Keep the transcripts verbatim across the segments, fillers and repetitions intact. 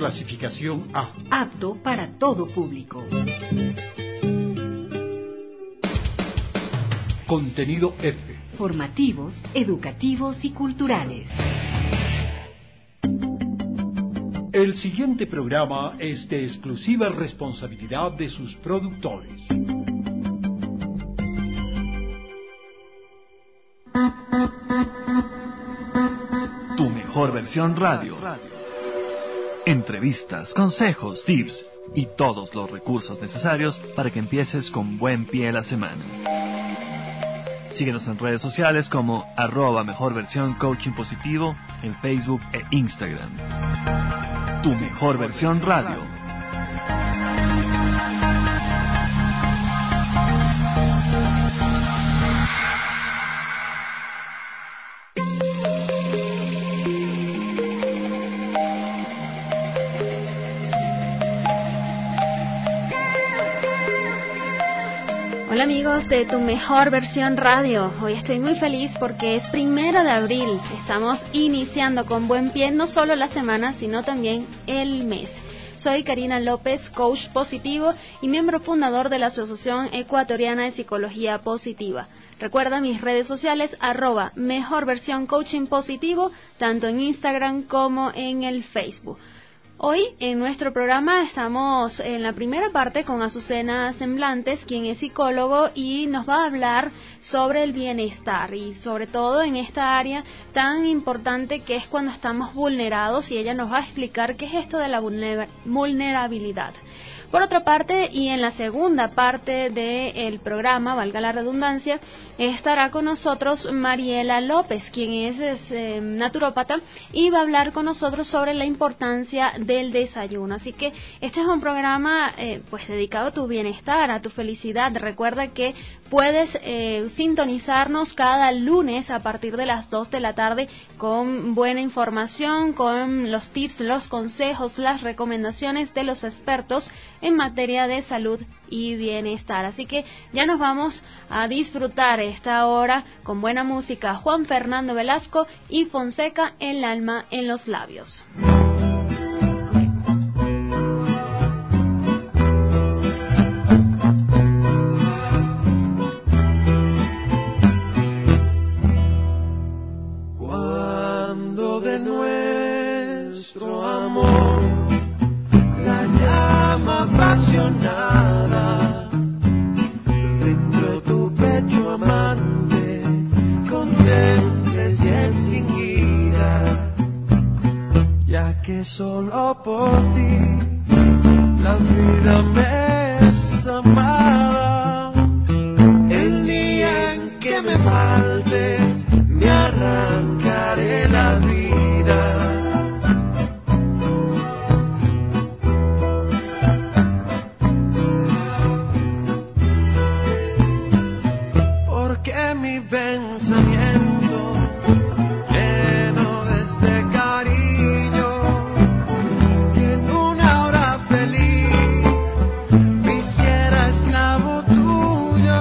clasificación A. Apto para todo público. Contenido F. Formativos, educativos y culturales. El siguiente programa es de exclusiva responsabilidad de sus productores. Tu mejor versión radio. Entrevistas, consejos, tips y todos los recursos necesarios para que empieces con buen pie la semana. Síguenos en redes sociales como arroba mejor versión coaching positivo en Facebook e Instagram. Tu mejor versión radio. Hola amigos de Tu Mejor Versión Radio, hoy estoy muy feliz porque es primero de abril, estamos iniciando con buen pie no solo la semana sino también el mes. Soy Karina López, coach positivo y miembro fundador de la Asociación Ecuatoriana de Psicología Positiva. Recuerda mis redes sociales, arroba Mejor Versión Coaching Positivo, tanto en Instagram como en el Facebook. Hoy en nuestro programa estamos en la primera parte con Azucena Semblantes, quien es psicólogo y nos va a hablar sobre el bienestar y sobre todo en esta área tan importante que es cuando estamos vulnerados, y ella nos va a explicar qué es esto de la vulnerabilidad. Por otra parte, y en la segunda parte del programa, valga la redundancia, estará con nosotros Mariela López, quien es, es eh, naturópata, y va a hablar con nosotros sobre la importancia del desayuno. Así que este es un programa eh, pues dedicado a tu bienestar, a tu felicidad. Recuerda que puedes eh, sintonizarnos cada lunes a partir de las dos de la tarde con buena información, con los tips, los consejos, las recomendaciones de los expertos en materia de salud y bienestar. Así que ya nos vamos a disfrutar esta hora con buena música. Juan Fernando Velasco y Fonseca, El alma en los labios. Cuando de nuestro amor la llama apasionada dentro tu pecho amante contemples y extinguida, ya que solo por ti la vida me es amada. El día en que me faltes me arrancaré la vida. Porque mi pensamiento lleno de este cariño y en una hora feliz me hiciera esclavo tuyo.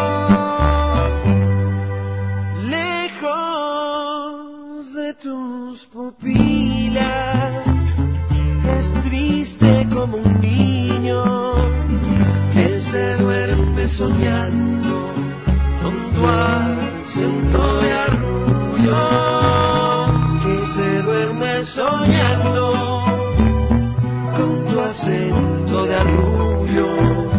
Lejos de tus pupilas es triste como un niño que se duerme soñando con tu acento de arrullo, que se duerme soñando con tu acento de arrullo.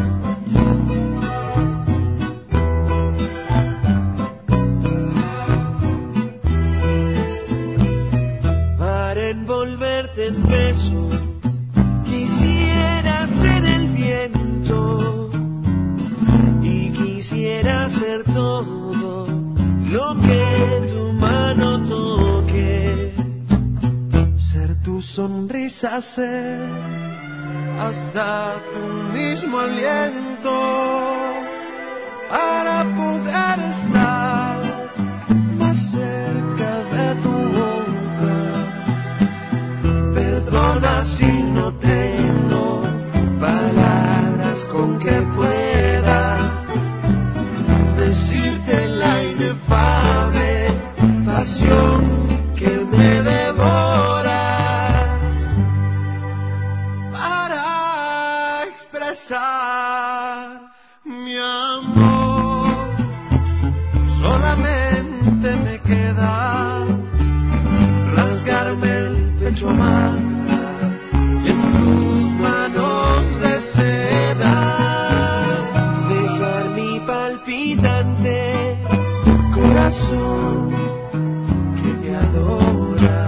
Para envolverte en besos quisiera ser el viento y quisiera ser todo lo que tu mano toque, ser tu sonrisa, ser hasta tu mismo aliento, para poder estar más cerca de tu boca. Perdona si no tengo palabras con que pueda decirte la inefable pasión que me devora. besar, mi amor. Solamente me queda rasgarme el pecho más y en tus manos de seda dejar mi palpitante corazón que te adora.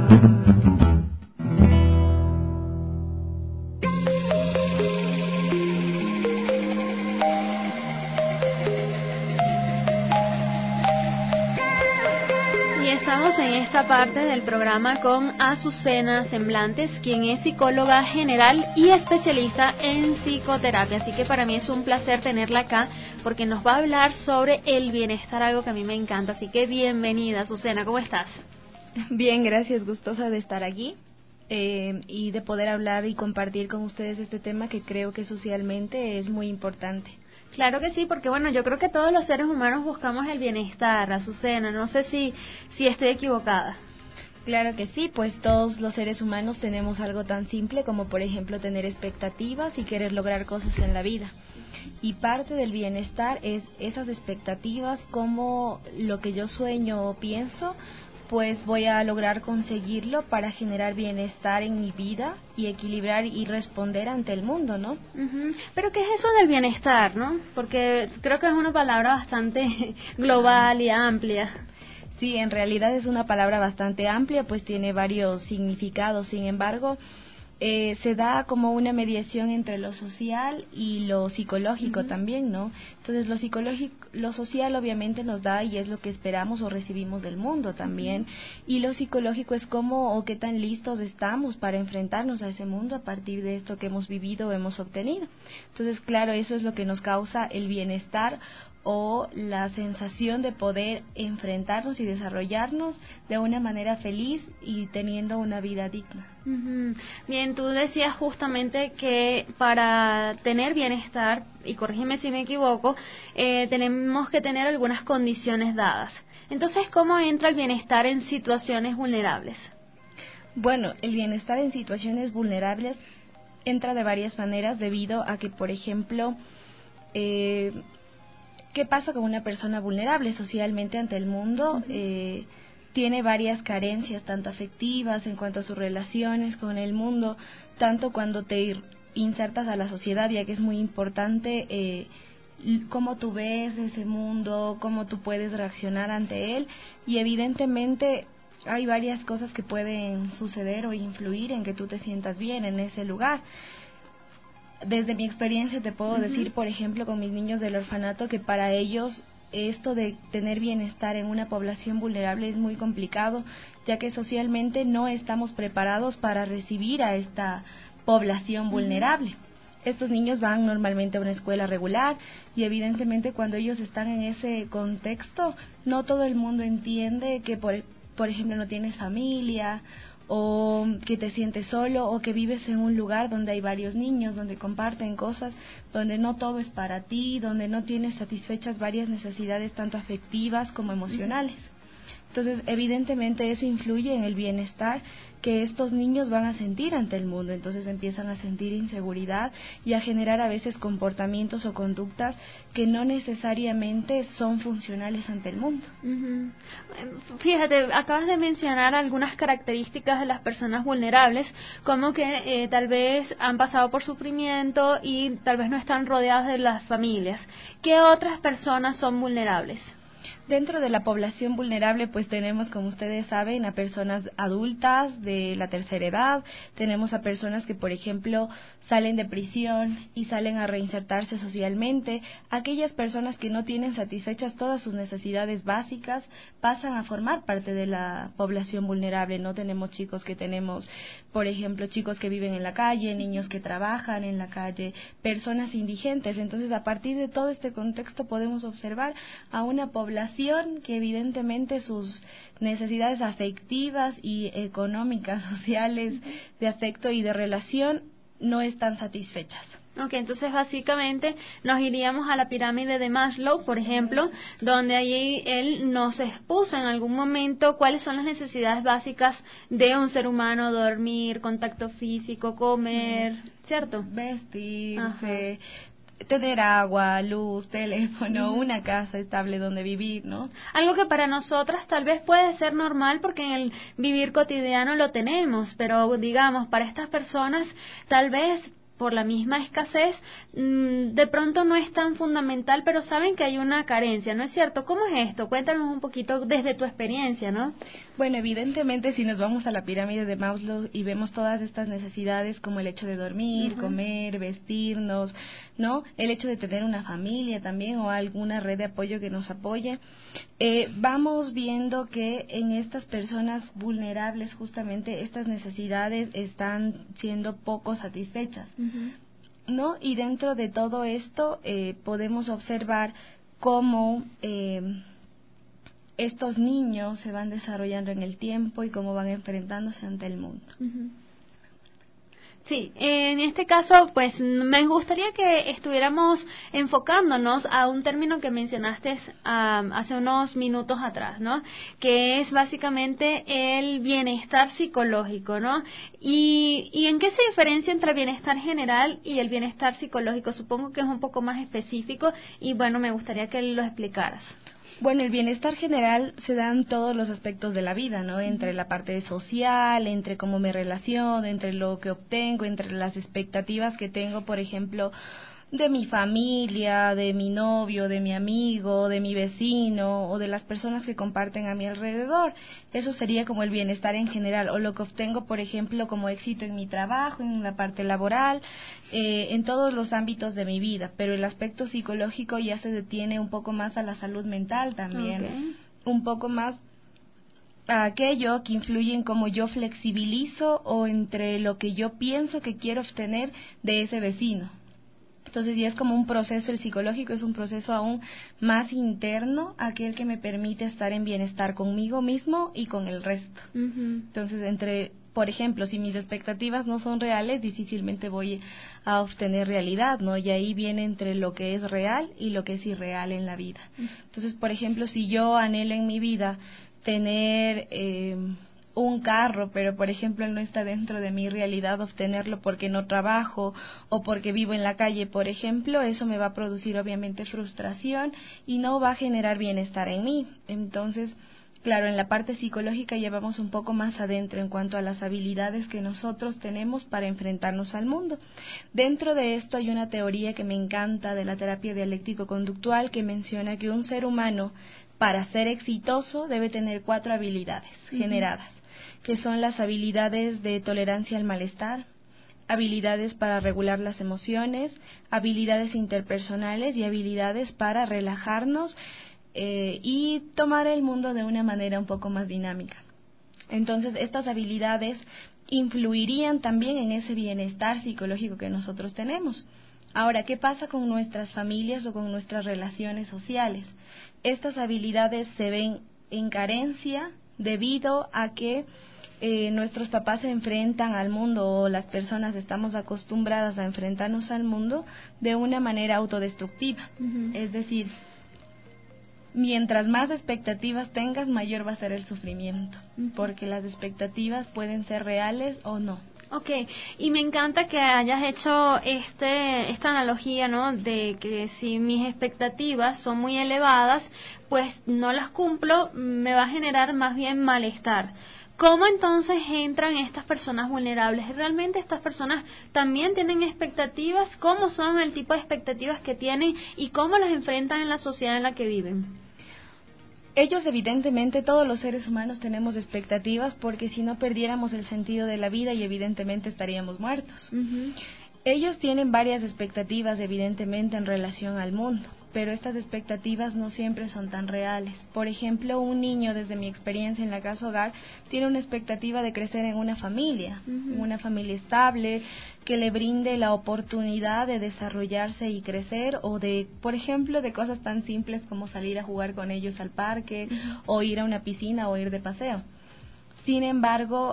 Estamos en esta parte del programa con Azucena Semblantes, quien es psicóloga general y especialista en psicoterapia. Así que para mí es un placer tenerla acá porque nos va a hablar sobre el bienestar, algo que a mí me encanta. Así que bienvenida, Azucena, ¿cómo estás? Bien, gracias, gustosa de estar aquí eh, y de poder hablar y compartir con ustedes este tema que creo que socialmente es muy importante. Claro que sí, porque bueno, yo creo que todos los seres humanos buscamos el bienestar, Azucena, no sé si, si estoy equivocada. Claro que sí, pues todos los seres humanos tenemos algo tan simple como por ejemplo tener expectativas y querer lograr cosas en la vida. Y parte del bienestar es esas expectativas, como lo que yo sueño o pienso, pues voy a lograr conseguirlo para generar bienestar en mi vida y equilibrar y responder ante el mundo, ¿no? Uh-huh. Pero ¿qué es eso del bienestar, no? Porque creo que es una palabra bastante global y amplia. Sí, en realidad es una palabra bastante amplia, pues tiene varios significados. Sin embargo, eh, se da como una mediación entre lo social y lo psicológico uh-huh. también, ¿no? Entonces lo psicológico, lo social obviamente nos da y es lo que esperamos o recibimos del mundo también, uh-huh. y lo psicológico es cómo o qué tan listos estamos para enfrentarnos a ese mundo a partir de esto que hemos vivido o hemos obtenido. Entonces, claro, eso es lo que nos causa el bienestar o la sensación de poder enfrentarnos y desarrollarnos de una manera feliz y teniendo una vida digna. Uh-huh. Bien, tú decías justamente que para tener bienestar, y corrígeme si me equivoco, eh, tenemos que tener algunas condiciones dadas. Entonces, ¿cómo entra el bienestar en situaciones vulnerables? Bueno, el bienestar en situaciones vulnerables entra de varias maneras debido a que, por ejemplo, eh, ¿qué pasa con una persona vulnerable socialmente ante el mundo? Uh-huh. Eh, tiene varias carencias, tanto afectivas en cuanto a sus relaciones con el mundo, tanto cuando te insertas a la sociedad, ya que es muy importante eh, cómo tú ves ese mundo, cómo tú puedes reaccionar ante él, y evidentemente hay varias cosas que pueden suceder o influir en que tú te sientas bien en ese lugar. Desde mi experiencia te puedo uh-huh. decir, por ejemplo, con mis niños del orfanato, que para ellos esto de tener bienestar en una población vulnerable es muy complicado, ya que socialmente no estamos preparados para recibir a esta población vulnerable. Uh-huh. Estos niños van normalmente a una escuela regular y evidentemente cuando ellos están en ese contexto, no todo el mundo entiende que, por, por ejemplo, no tienes familia, o que te sientes solo, o que vives en un lugar donde hay varios niños, donde comparten cosas, donde no todo es para ti, donde no tienes satisfechas varias necesidades tanto afectivas como emocionales. Entonces, evidentemente eso influye en el bienestar que estos niños van a sentir ante el mundo. Entonces empiezan a sentir inseguridad y a generar a veces comportamientos o conductas que no necesariamente son funcionales ante el mundo. Uh-huh. Fíjate, acabas de mencionar algunas características de las personas vulnerables, como que eh, tal vez han pasado por sufrimiento y tal vez no están rodeadas de las familias. ¿Qué otras personas son vulnerables? Dentro de la población vulnerable, pues tenemos, como ustedes saben, a personas adultas de la tercera edad, tenemos a personas que, por ejemplo, salen de prisión y salen a reinsertarse socialmente. Aquellas personas que no tienen satisfechas todas sus necesidades básicas pasan a formar parte de la población vulnerable. No tenemos chicos que tenemos, por ejemplo, chicos que viven en la calle, niños que trabajan en la calle, personas indigentes. Entonces, a partir de todo este contexto podemos observar a una población que evidentemente sus necesidades afectivas y económicas, sociales, de afecto y de relación no están satisfechas. Ok, entonces básicamente nos iríamos a la pirámide de Maslow, por ejemplo, donde allí él nos expuso en algún momento cuáles son las necesidades básicas de un ser humano: dormir, contacto físico, comer, ¿cierto? Vestirse, ajá, tener agua, luz, teléfono, uh-huh, una casa estable donde vivir, ¿no? Algo que para nosotras tal vez puede ser normal porque en el vivir cotidiano lo tenemos, pero digamos, para estas personas tal vez por la misma escasez, de pronto no es tan fundamental, pero saben que hay una carencia, ¿no es cierto? ¿Cómo es esto? Cuéntanos un poquito desde tu experiencia, ¿no? Bueno, evidentemente si nos vamos a la pirámide de Maslow y vemos todas estas necesidades como el hecho de dormir, uh-huh, comer, vestirnos, ¿no? El hecho de tener una familia también o alguna red de apoyo que nos apoye, eh, vamos viendo que en estas personas vulnerables justamente estas necesidades están siendo poco satisfechas, uh-huh, ¿no? Y dentro de todo esto eh, podemos observar cómo eh, estos niños se van desarrollando en el tiempo y cómo van enfrentándose ante el mundo. Uh-huh. Sí, en este caso, pues me gustaría que estuviéramos enfocándonos a un término que mencionaste um, hace unos minutos atrás, ¿no? Que es básicamente el bienestar psicológico, ¿no? Y, y ¿en qué se diferencia entre el bienestar general y el bienestar psicológico? Supongo que es un poco más específico y bueno, me gustaría que lo explicaras. Bueno, el bienestar general se da en todos los aspectos de la vida, ¿no? Entre la parte social, entre cómo me relaciono, entre lo que obtengo, entre las expectativas que tengo, por ejemplo, de mi familia, de mi novio, de mi amigo, de mi vecino o de las personas que comparten a mi alrededor. Eso sería como el bienestar en general, o lo que obtengo, por ejemplo, como éxito en mi trabajo, en la parte laboral, eh, en todos los ámbitos de mi vida. Pero el aspecto psicológico ya se detiene un poco más a la salud mental también, okay, un poco más a aquello que influye en cómo yo flexibilizo o entre lo que yo pienso que quiero obtener de ese vecino. Entonces ya es como un proceso, el psicológico es un proceso aún más interno, aquel que me permite estar en bienestar conmigo mismo y con el resto. Uh-huh. Entonces, entre, por ejemplo, si mis expectativas no son reales, difícilmente voy a obtener realidad, ¿no? Y ahí viene entre lo que es real y lo que es irreal en la vida. Uh-huh. Entonces, por ejemplo, si yo anhelo en mi vida tener eh, un carro, pero por ejemplo no está dentro de mi realidad obtenerlo porque no trabajo o porque vivo en la calle, por ejemplo, eso me va a producir obviamente frustración y no va a generar bienestar en mí. Entonces, claro, en la parte psicológica ya vamos un poco más adentro en cuanto a las habilidades que nosotros tenemos para enfrentarnos al mundo. Dentro de esto hay una teoría que me encanta de la terapia dialéctico-conductual que menciona que un ser humano, para ser exitoso, debe tener cuatro habilidades uh-huh. generadas, que son las habilidades de tolerancia al malestar, habilidades para regular las emociones, habilidades interpersonales y habilidades para relajarnos eh, y tomar el mundo de una manera un poco más dinámica. Entonces, estas habilidades influirían también en ese bienestar psicológico que nosotros tenemos. Ahora, ¿qué pasa con nuestras familias o con nuestras relaciones sociales? Estas habilidades se ven en carencia debido a que eh, nuestros papás se enfrentan al mundo o las personas estamos acostumbradas a enfrentarnos al mundo de una manera autodestructiva. Uh-huh. Es decir, mientras más expectativas tengas, mayor va a ser el sufrimiento, uh-huh. porque las expectativas pueden ser reales o no. Okay, y me encanta que hayas hecho este esta analogía, ¿no? De que si mis expectativas son muy elevadas, pues no las cumplo, me va a generar más bien malestar. ¿Cómo entonces entran estas personas vulnerables? ¿Realmente estas personas también tienen expectativas? ¿Cómo son el tipo de expectativas que tienen y cómo las enfrentan en la sociedad en la que viven? Ellos, evidentemente, todos los seres humanos tenemos expectativas porque si no perdiéramos el sentido de la vida y evidentemente estaríamos muertos. Uh-huh. Ellos tienen varias expectativas, evidentemente, en relación al mundo, pero estas expectativas no siempre son tan reales. Por ejemplo, un niño, desde mi experiencia en la casa hogar, tiene una expectativa de crecer en una familia, uh-huh. una familia estable, que le brinde la oportunidad de desarrollarse y crecer, o de, por ejemplo, de cosas tan simples como salir a jugar con ellos al parque, uh-huh. o ir a una piscina o ir de paseo. Sin embargo,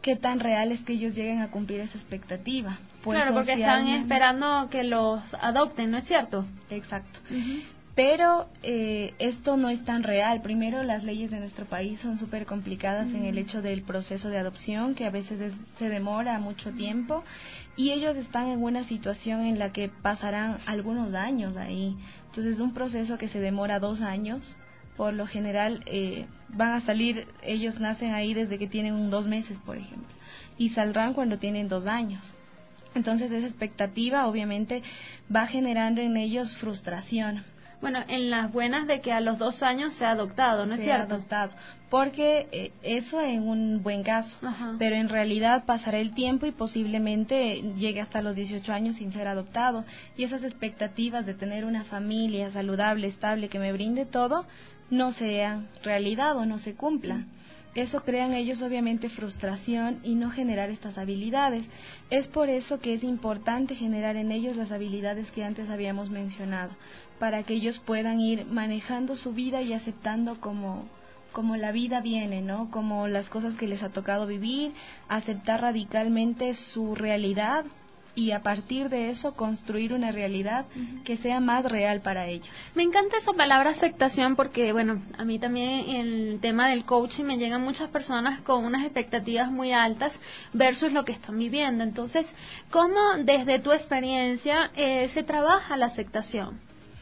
qué tan real es que ellos lleguen a cumplir esa expectativa. Pues claro, porque están esperando que los adopten, ¿no es cierto? Exacto. Uh-huh. Pero eh, esto no es tan real. Primero, las leyes de nuestro país son súper complicadas uh-huh. en el hecho del proceso de adopción, que a veces es, se demora mucho tiempo, y ellos están en una situación en la que pasarán algunos años ahí. Entonces, es un proceso que se demora dos años. Por lo general, eh, van a salir, ellos nacen ahí desde que tienen un dos meses, por ejemplo, y saldrán cuando tienen dos años. Entonces, esa expectativa, obviamente, va generando en ellos frustración. Bueno, en las buenas de que a los dos años se ha adoptado, ¿no es cierto? Se ha adoptado, porque eh, eso en un buen caso, Ajá. pero en realidad pasará el tiempo y posiblemente llegue hasta los dieciocho años sin ser adoptado, y esas expectativas de tener una familia saludable, estable, que me brinde todo, no sean realidad o no se cumplan. Eso crea en ellos obviamente frustración y no generar estas habilidades. Es por eso que es importante generar en ellos las habilidades que antes habíamos mencionado, para que ellos puedan ir manejando su vida y aceptando como, como la vida viene, ¿no? Como las cosas que les ha tocado vivir, aceptar radicalmente su realidad y a partir de eso construir una realidad uh-huh. que sea más real para ellos. Me encanta esa palabra aceptación porque, bueno, a mí también el tema del coaching me llegan muchas personas con unas expectativas muy altas versus lo que están viviendo. Entonces, ¿cómo desde tu experiencia eh, se trabaja la aceptación?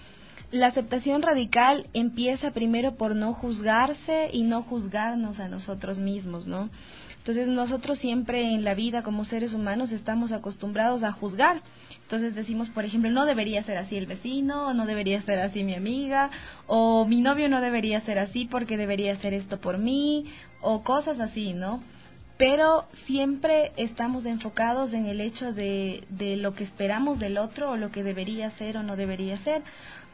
La aceptación radical empieza primero por no juzgarse y no juzgarnos a nosotros mismos, ¿no? Entonces nosotros siempre en la vida como seres humanos estamos acostumbrados a juzgar. Entonces decimos, por ejemplo, no debería ser así el vecino, o no debería ser así mi amiga, o mi novio no debería ser así porque debería hacer esto por mí, o cosas así, ¿no? Pero siempre estamos enfocados en el hecho de, de lo que esperamos del otro o lo que debería ser o no debería ser.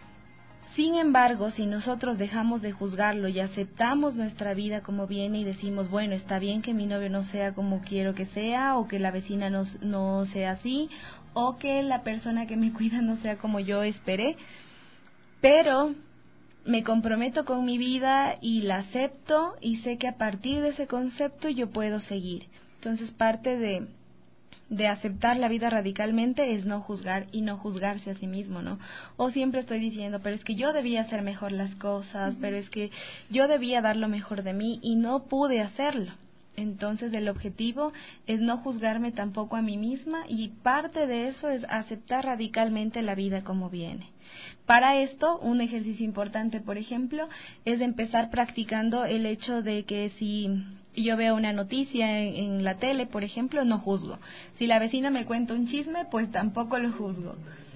Sin embargo, si nosotros dejamos de juzgarlo y aceptamos nuestra vida como viene y decimos, bueno, está bien que mi novio no sea como quiero que sea, o que la vecina no, no sea así, o que la persona que me cuida no sea como yo esperé, pero me comprometo con mi vida y la acepto y sé que a partir de ese concepto yo puedo seguir. Entonces, parte de... de aceptar la vida radicalmente es no juzgar y no juzgarse a sí mismo, ¿no? O siempre estoy diciendo, pero es que yo debía hacer mejor las cosas, uh-huh. pero es que yo debía dar lo mejor de mí y no pude hacerlo. Entonces el objetivo es no juzgarme tampoco a mí misma y parte de eso es aceptar radicalmente la vida como viene. Para esto, un ejercicio importante, por ejemplo, es empezar practicando el hecho de que si yo veo una noticia en, en la tele, por ejemplo, no juzgo. Si la vecina me cuenta un chisme, pues tampoco lo juzgo.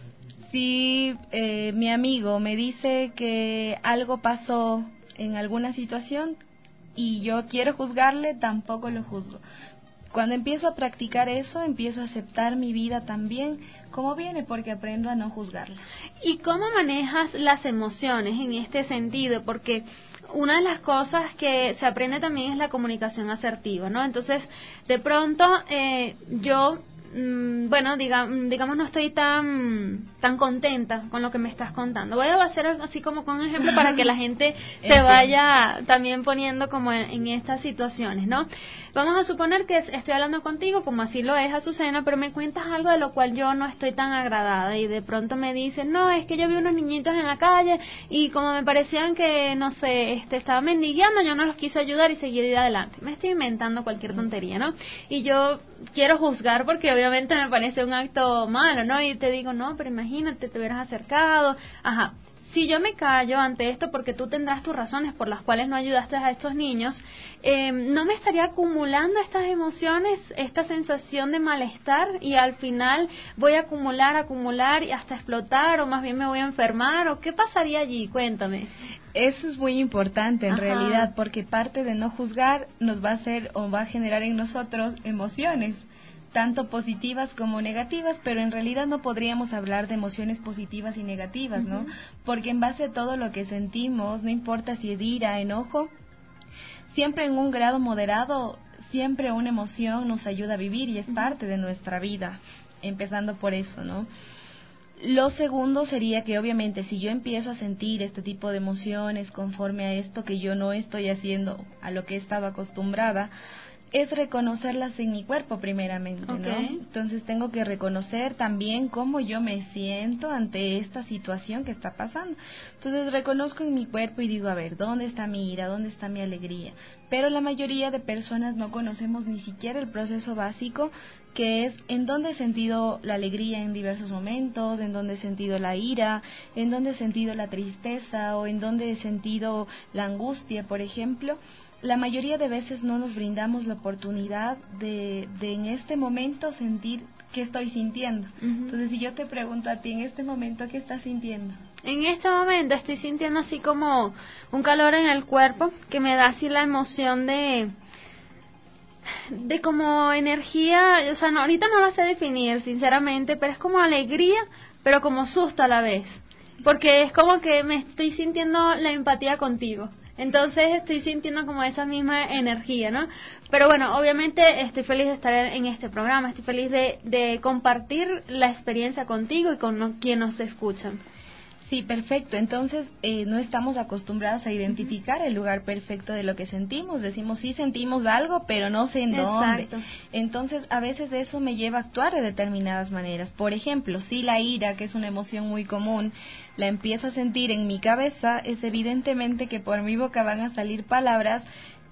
Si eh, mi amigo me dice que algo pasó en alguna situación y yo quiero juzgarle, tampoco lo juzgo. Cuando empiezo a practicar eso, empiezo a aceptar mi vida también como viene, porque aprendo a no juzgarla. ¿Y cómo manejas las emociones en este sentido? Porque una de las cosas que se aprende también es la comunicación asertiva, ¿no? Entonces, de pronto, eh, yo, mmm, bueno, diga, digamos, no estoy tan tan contenta con lo que me estás contando. Voy a hacer así como con un ejemplo para que la gente se vaya también poniendo como en, en estas situaciones, ¿no? Vamos a suponer que estoy hablando contigo, como así lo es Azucena, pero me cuentas algo de lo cual yo no estoy tan agradada y de pronto me dicen, no, es que yo vi unos niñitos en la calle y como me parecían que, no sé, este, estaban mendigando, yo no los quise ayudar y seguir adelante. Me estoy inventando cualquier tontería, ¿no? Y yo quiero juzgar porque obviamente me parece un acto malo, ¿no? Y te digo, no, pero imagínate, te hubieras acercado, ajá. Si yo me callo ante esto porque tú tendrás tus razones por las cuales no ayudaste a estos niños, eh, ¿no me estaría acumulando estas emociones, esta sensación de malestar y al final voy a acumular, acumular y hasta explotar o más bien me voy a enfermar? ¿O qué pasaría allí? Cuéntame. Eso es muy importante en Ajá. realidad, porque parte de no juzgar nos va a hacer o va a generar en nosotros emociones, tanto positivas como negativas, pero en realidad no podríamos hablar de emociones positivas y negativas, ¿no? Uh-huh. Porque en base a todo lo que sentimos, no importa si es ira, enojo, siempre en un grado moderado, siempre una emoción nos ayuda a vivir y es uh-huh. parte de nuestra vida, empezando por eso, ¿no? Lo segundo sería que obviamente si yo empiezo a sentir este tipo de emociones conforme a esto que yo no estoy haciendo, a lo que he estado acostumbrada, es reconocerlas en mi cuerpo primeramente, Okay. ¿no? Entonces tengo que reconocer también cómo yo me siento ante esta situación que está pasando. Entonces reconozco en mi cuerpo y digo, a ver, ¿dónde está mi ira? ¿Dónde está mi alegría? Pero la mayoría de personas no conocemos ni siquiera el proceso básico, que es en dónde he sentido la alegría en diversos momentos, en dónde he sentido la ira, en dónde he sentido la tristeza o en dónde he sentido la angustia, por ejemplo. La mayoría de veces no nos brindamos la oportunidad de, de en este momento sentir qué estoy sintiendo. Uh-huh. Entonces, si yo te pregunto a ti en este momento, ¿qué estás sintiendo? En este momento estoy sintiendo así como un calor en el cuerpo que me da así la emoción de de como energía, o sea, no, ahorita no la sé definir sinceramente, pero es como alegría, pero como susto a la vez, porque es como que me estoy sintiendo la empatía contigo. Entonces estoy sintiendo como esa misma energía, ¿no? Pero bueno, obviamente estoy feliz de estar en este programa, estoy feliz de, de compartir la experiencia contigo y con no, quien nos escuchan. Sí, perfecto. Entonces, eh, no estamos acostumbrados a identificar el lugar perfecto de lo que sentimos. Decimos, sí sentimos algo, pero no sé en dónde. Exacto. Entonces, a veces eso me lleva a actuar de determinadas maneras. Por ejemplo, si la ira, que es una emoción muy común, la empiezo a sentir en mi cabeza, es evidentemente que por mi boca van a salir palabras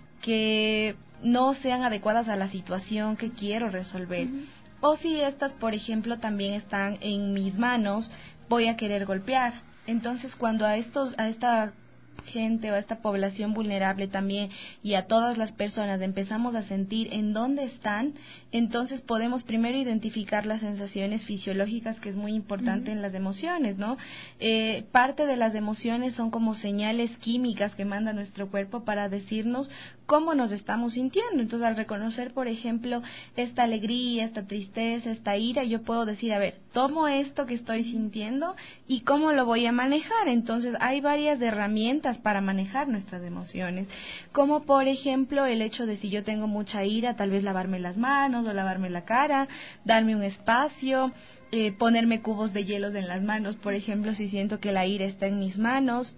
que no sean adecuadas a la situación que quiero resolver. Uh-huh. O si estas, por ejemplo, también están en mis manos, voy a querer golpear. Entonces, cuando a estos a esta gente o a esta población vulnerable también y a todas las personas empezamos a sentir en dónde están, entonces podemos primero identificar las sensaciones fisiológicas, que es muy importante uh-huh. en las emociones, ¿no? Eh, parte de las emociones son como señales químicas que manda nuestro cuerpo para decirnos cómo nos estamos sintiendo. Entonces, al reconocer, por ejemplo, esta alegría, esta tristeza, esta ira, yo puedo decir, a ver, tomo esto que estoy sintiendo y cómo lo voy a manejar. Entonces, hay varias herramientas para manejar nuestras emociones, como por ejemplo el hecho de, si yo tengo mucha ira, tal vez lavarme las manos o lavarme la cara, darme un espacio, eh, ponerme cubos de hielos en las manos, por ejemplo, si siento que la ira está en mis manos,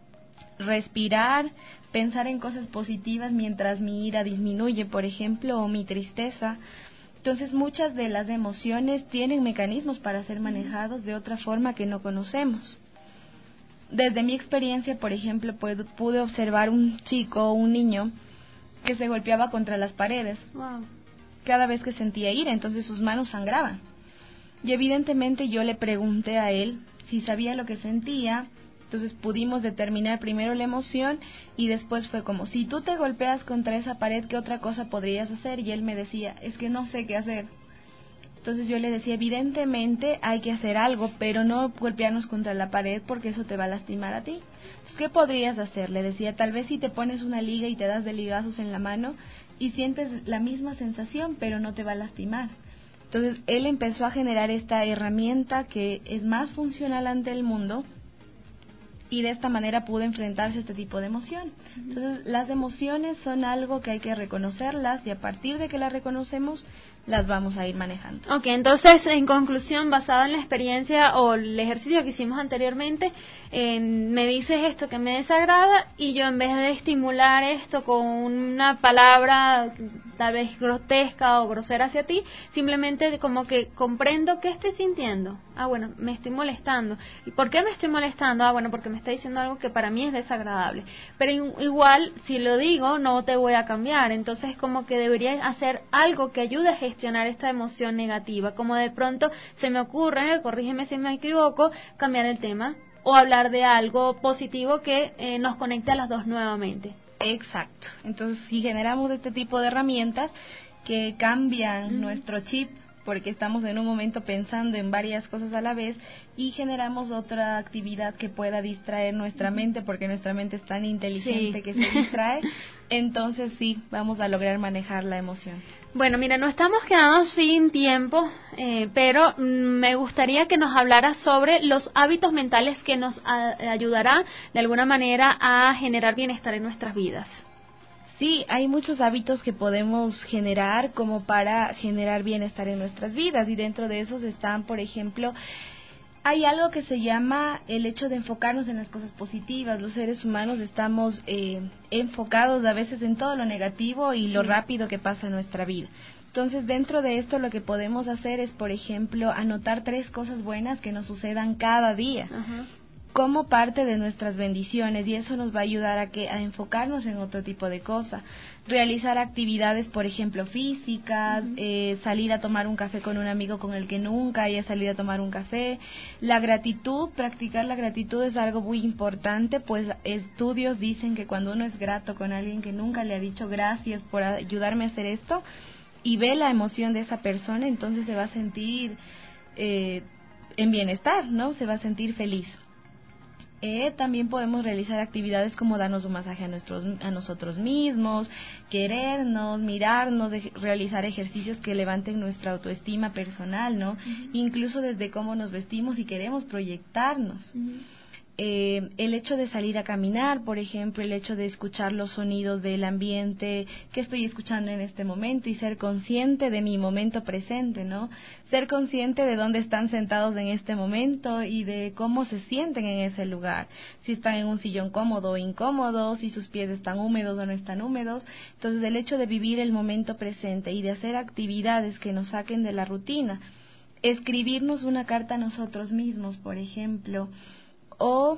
respirar, pensar en cosas positivas mientras mi ira disminuye, por ejemplo, o mi tristeza. Entonces, muchas de las emociones tienen mecanismos para ser manejados de otra forma que no conocemos. Desde mi experiencia, por ejemplo, puedo, pude observar un chico o un niño que se golpeaba contra las paredes. Wow. Cada vez que sentía ira, entonces sus manos sangraban. Y evidentemente yo le pregunté a él si sabía lo que sentía. Entonces pudimos determinar primero la emoción y después fue como, si tú te golpeas contra esa pared, ¿qué otra cosa podrías hacer? Y él me decía, es que no sé qué hacer. Entonces yo le decía, evidentemente hay que hacer algo, pero no golpearnos contra la pared porque eso te va a lastimar a ti. Entonces, ¿qué podrías hacer? Le decía, tal vez si te pones una liga y te das de ligazos en la mano y sientes la misma sensación, pero no te va a lastimar. Entonces él empezó a generar esta herramienta que es más funcional ante el mundo, y de esta manera pudo enfrentarse a este tipo de emoción. Entonces, las emociones son algo que hay que reconocerlas y a partir de que las reconocemos, las vamos a ir manejando. Ok, entonces, en conclusión, basada en la experiencia o el ejercicio que hicimos anteriormente, eh, me dices esto que me desagrada y yo, en vez de estimular esto con una palabra tal vez grotesca o grosera hacia ti, simplemente como que comprendo qué estoy sintiendo. Ah, bueno, me estoy molestando. ¿Y por qué me estoy molestando? Ah, bueno, porque me está diciendo algo que para mí es desagradable. Pero igual, si lo digo, no te voy a cambiar. Entonces, como que debería hacer algo que ayude a gestionar esta emoción negativa. Como de pronto se me ocurre, corrígeme si me equivoco, cambiar el tema o hablar de algo positivo que eh, nos conecte a las dos nuevamente. Exacto. Entonces, si generamos este tipo de herramientas que cambian mm. nuestro chip, porque estamos en un momento pensando en varias cosas a la vez y generamos otra actividad que pueda distraer nuestra mente, porque nuestra mente es tan inteligente sí. que se distrae, entonces sí, vamos a lograr manejar la emoción. Bueno, mira, no estamos quedando sin tiempo, eh, pero mm, me gustaría que nos hablaras sobre los hábitos mentales que nos a, ayudará de alguna manera a generar bienestar en nuestras vidas. Sí, hay muchos hábitos que podemos generar como para generar bienestar en nuestras vidas y dentro de esos están, por ejemplo, Hay algo que se llama el hecho de enfocarnos en las cosas positivas. Los seres humanos estamos eh, enfocados a veces en todo lo negativo y lo rápido que pasa en nuestra vida. Entonces, dentro de esto lo que podemos hacer es, por ejemplo, anotar tres cosas buenas que nos sucedan cada día. Ajá. Como parte de nuestras bendiciones, y eso nos va a ayudar a que a enfocarnos en otro tipo de cosas, realizar actividades, por ejemplo, físicas, uh-huh. eh, salir a tomar un café con un amigo con el que nunca haya salido a tomar un café. La gratitud, practicar la gratitud es algo muy importante, pues estudios dicen que cuando uno es grato con alguien que nunca le ha dicho gracias por ayudarme a hacer esto, y ve la emoción de esa persona, entonces se va a sentir eh, en bienestar, ¿no? Se va a sentir feliz. Eh, también podemos realizar actividades como darnos un masaje a, nuestros, a nosotros mismos, querernos, mirarnos, de, realizar ejercicios que levanten nuestra autoestima personal, ¿no? Uh-huh. Incluso desde cómo nos vestimos y queremos proyectarnos. Uh-huh. Eh, el hecho de salir a caminar, por ejemplo, el hecho de escuchar los sonidos del ambiente que estoy escuchando en este momento y ser consciente de mi momento presente, ¿no? Ser consciente de dónde están sentados en este momento y de cómo se sienten en ese lugar, si están en un sillón cómodo o incómodo, si sus pies están húmedos o no están húmedos. Entonces, el hecho de vivir el momento presente y de hacer actividades que nos saquen de la rutina, escribirnos una carta a nosotros mismos, por ejemplo, o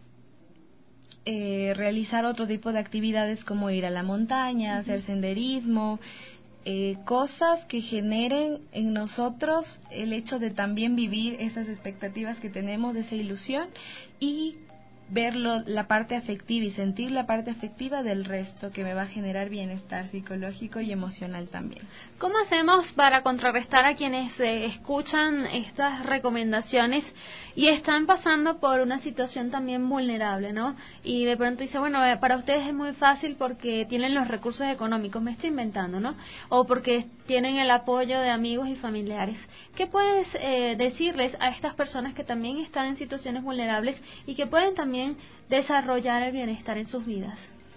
eh, realizar otro tipo de actividades como ir a la montaña, uh-huh. hacer senderismo, eh, cosas que generen en nosotros el hecho de también vivir esas expectativas que tenemos, esa ilusión, y verlo, la parte afectiva y sentir la parte afectiva del resto, que me va a generar bienestar psicológico y emocional también. ¿Cómo hacemos para contrarrestar a quienes eh, escuchan estas recomendaciones y están pasando por una situación también vulnerable, ¿no? Y de pronto dice, bueno, eh, para ustedes es muy fácil porque tienen los recursos económicos, me estoy inventando, ¿no? O porque tienen el apoyo de amigos y familiares. ¿Qué puedes eh, decirles a estas personas que también están en situaciones vulnerables y que pueden también desarrollar el bienestar en sus vidas?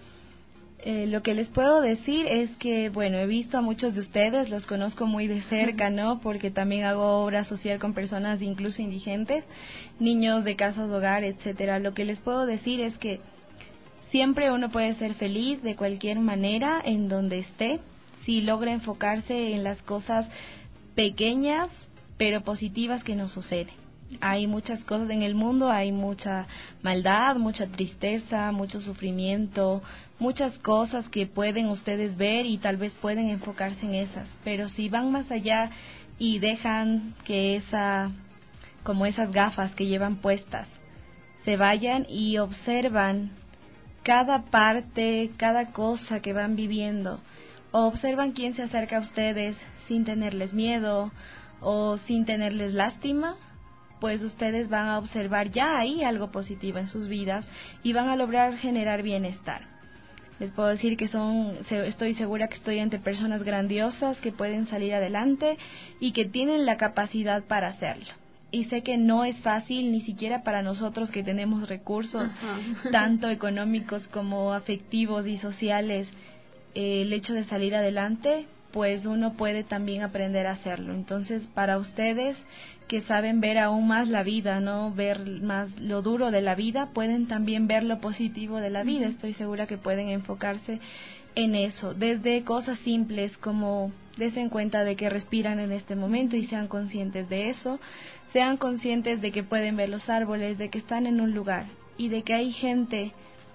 Eh, lo que les puedo decir es que, bueno, he visto a muchos de ustedes, los conozco muy de cerca, ¿no? Porque también hago obra social con personas incluso indigentes, niños de casas de hogar, etcétera. Lo que les puedo decir es que siempre uno puede ser feliz de cualquier manera en donde esté, si logra enfocarse en las cosas pequeñas pero positivas que nos suceden. Hay muchas cosas en el mundo, hay mucha maldad, mucha tristeza, mucho sufrimiento, muchas cosas que pueden ustedes ver y tal vez pueden enfocarse en esas, pero si van más allá y dejan que esa, como esas gafas que llevan puestas, se vayan y observan cada parte, cada cosa que van viviendo, o observan quién se acerca a ustedes sin tenerles miedo o sin tenerles lástima, pues ustedes van a observar ya ahí algo positivo en sus vidas y van a lograr generar bienestar. Les puedo decir que son, estoy segura que estoy ante personas grandiosas que pueden salir adelante y que tienen la capacidad para hacerlo. Y sé que no es fácil ni siquiera para nosotros que tenemos recursos, ajá, tanto económicos como afectivos y sociales, eh, el hecho de salir adelante, pues uno puede también aprender a hacerlo. Entonces, para ustedes que saben ver aún más la vida, no ver más lo duro de la vida, pueden también ver lo positivo de la vida. Estoy segura que pueden enfocarse en eso, desde cosas simples como desen cuenta de que respiran en este momento y sean conscientes de eso, sean conscientes de que pueden ver los árboles, de que están en un lugar y de que hay gente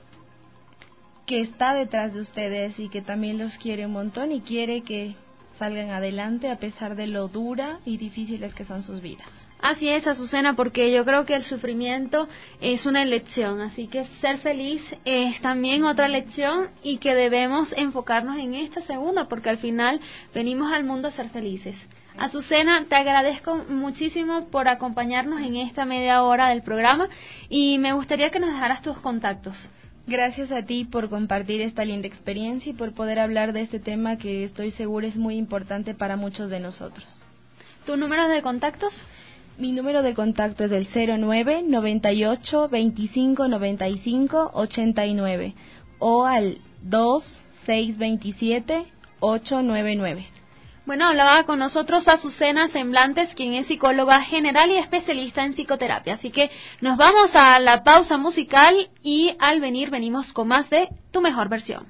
que está detrás de ustedes y que también los quiere un montón y quiere que salgan adelante a pesar de lo dura y difíciles que son sus vidas. Así es, Azucena, porque yo creo que el sufrimiento es una elección, así que ser feliz es también otra elección y que debemos enfocarnos en esta segunda, porque al final venimos al mundo a ser felices. Azucena, te agradezco muchísimo por acompañarnos en esta media hora del programa y me gustaría que nos dejaras tus contactos. Gracias a ti por compartir esta linda experiencia y por poder hablar de este tema que estoy segura es muy importante para muchos de nosotros. ¿Tu número de contactos? Mi número de contacto es el cero nueve, noventa y ocho, veinticinco, noventa y cinco, ochenta y nueve o al dos, seis, veintisiete, ocho nueve nueve. Bueno, hablaba con nosotros Azucena Semblantes, quien es psicóloga general y especialista en psicoterapia. Así que nos vamos a la pausa musical y al venir venimos con más de Tu Mejor Versión.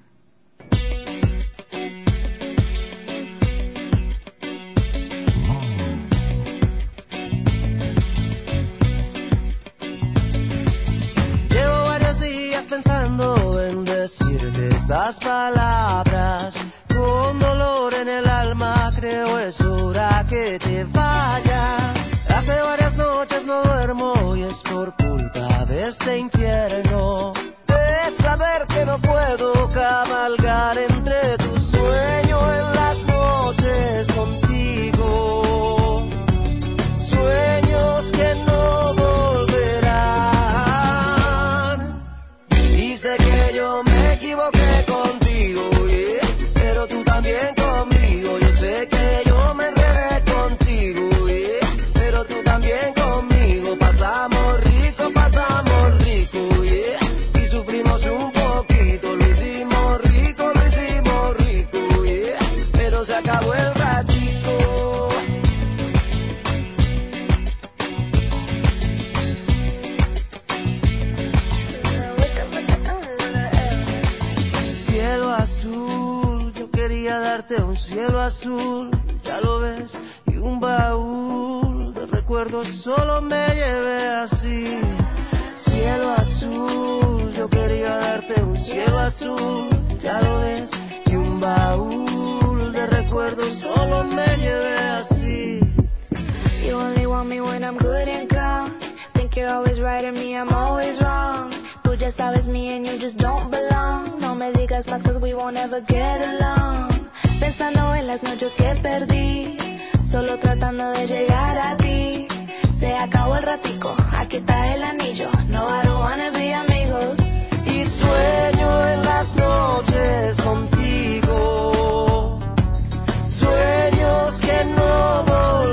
Llevo varios días pensando en decirte estas palabras. Con dolor en el alma creo es hora que te vayas. Hace varias noches no duermo y es por culpa de este infierno, de saber que no puedo cabalgar entre tu sueño en las noches contigo. Sueños que no volverán. Y sé que yo me equivoqué contigo, yeah, pero tú también conmigo. Yo sé que yo me enredé contigo, yeah, pero tú también conmigo. Pasamos rico, pasamos rico, yeah, y sufrimos un poquito. Lo hicimos rico, lo hicimos rico, yeah, pero se acabó el ratito. Cielo azul, yo quería darte un cielo azul, ya lo ves, y un baúl de recuerdos solo me llevé así. Cielo azul, yo quería darte un cielo azul, ya lo ves, y un baúl de recuerdos solo me llevé así. You only want me when I'm good and calm. Think you're always right and me, I'm always wrong. Tú ya sabes me and you just don't belong. No me digas más cause we won't ever get along. Pensando en las noches que perdí, solo tratando de llegar a ti. Se acabó el ratico, aquí está el anillo. No, I don't wanna be amigos. Y sueño en las noches contigo, sueños que no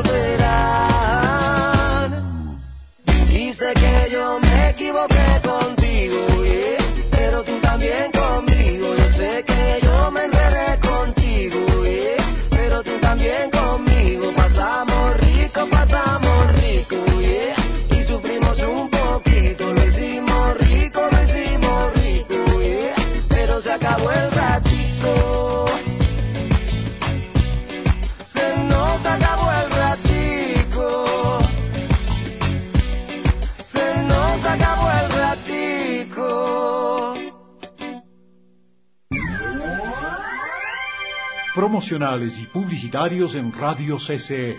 volverán. Y sé que yo me equivoqué contigo, yeah, pero tú también conmigo. Yo sé que yo me enredé contigo, yeah, pero tú también conmigo. Pasamos rico, pasamos rico, yeah, y sufrimos un poquito. Lo hicimos rico, lo hicimos rico, yeah, pero se acabó el ratico. Se nos acabó el ratico. Se nos acabó el ratico. Promocionales y publicitarios en Radio C C E.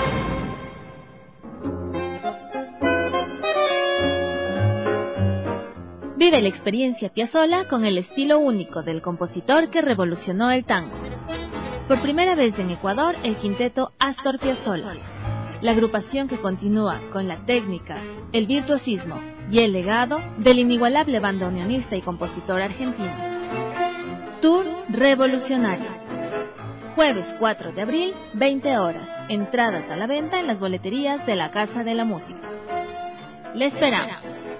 Vive la experiencia Piazzolla con el estilo único del compositor que revolucionó el tango. Por primera vez en Ecuador, el quinteto Astor Piazzolla, la agrupación que continúa con la técnica, el virtuosismo y el legado del inigualable bandoneonista y compositor argentino. Tour Revolucionario. Jueves cuatro de abril, veinte horas. Entradas a la venta en las boleterías de la Casa de la Música. Le esperamos.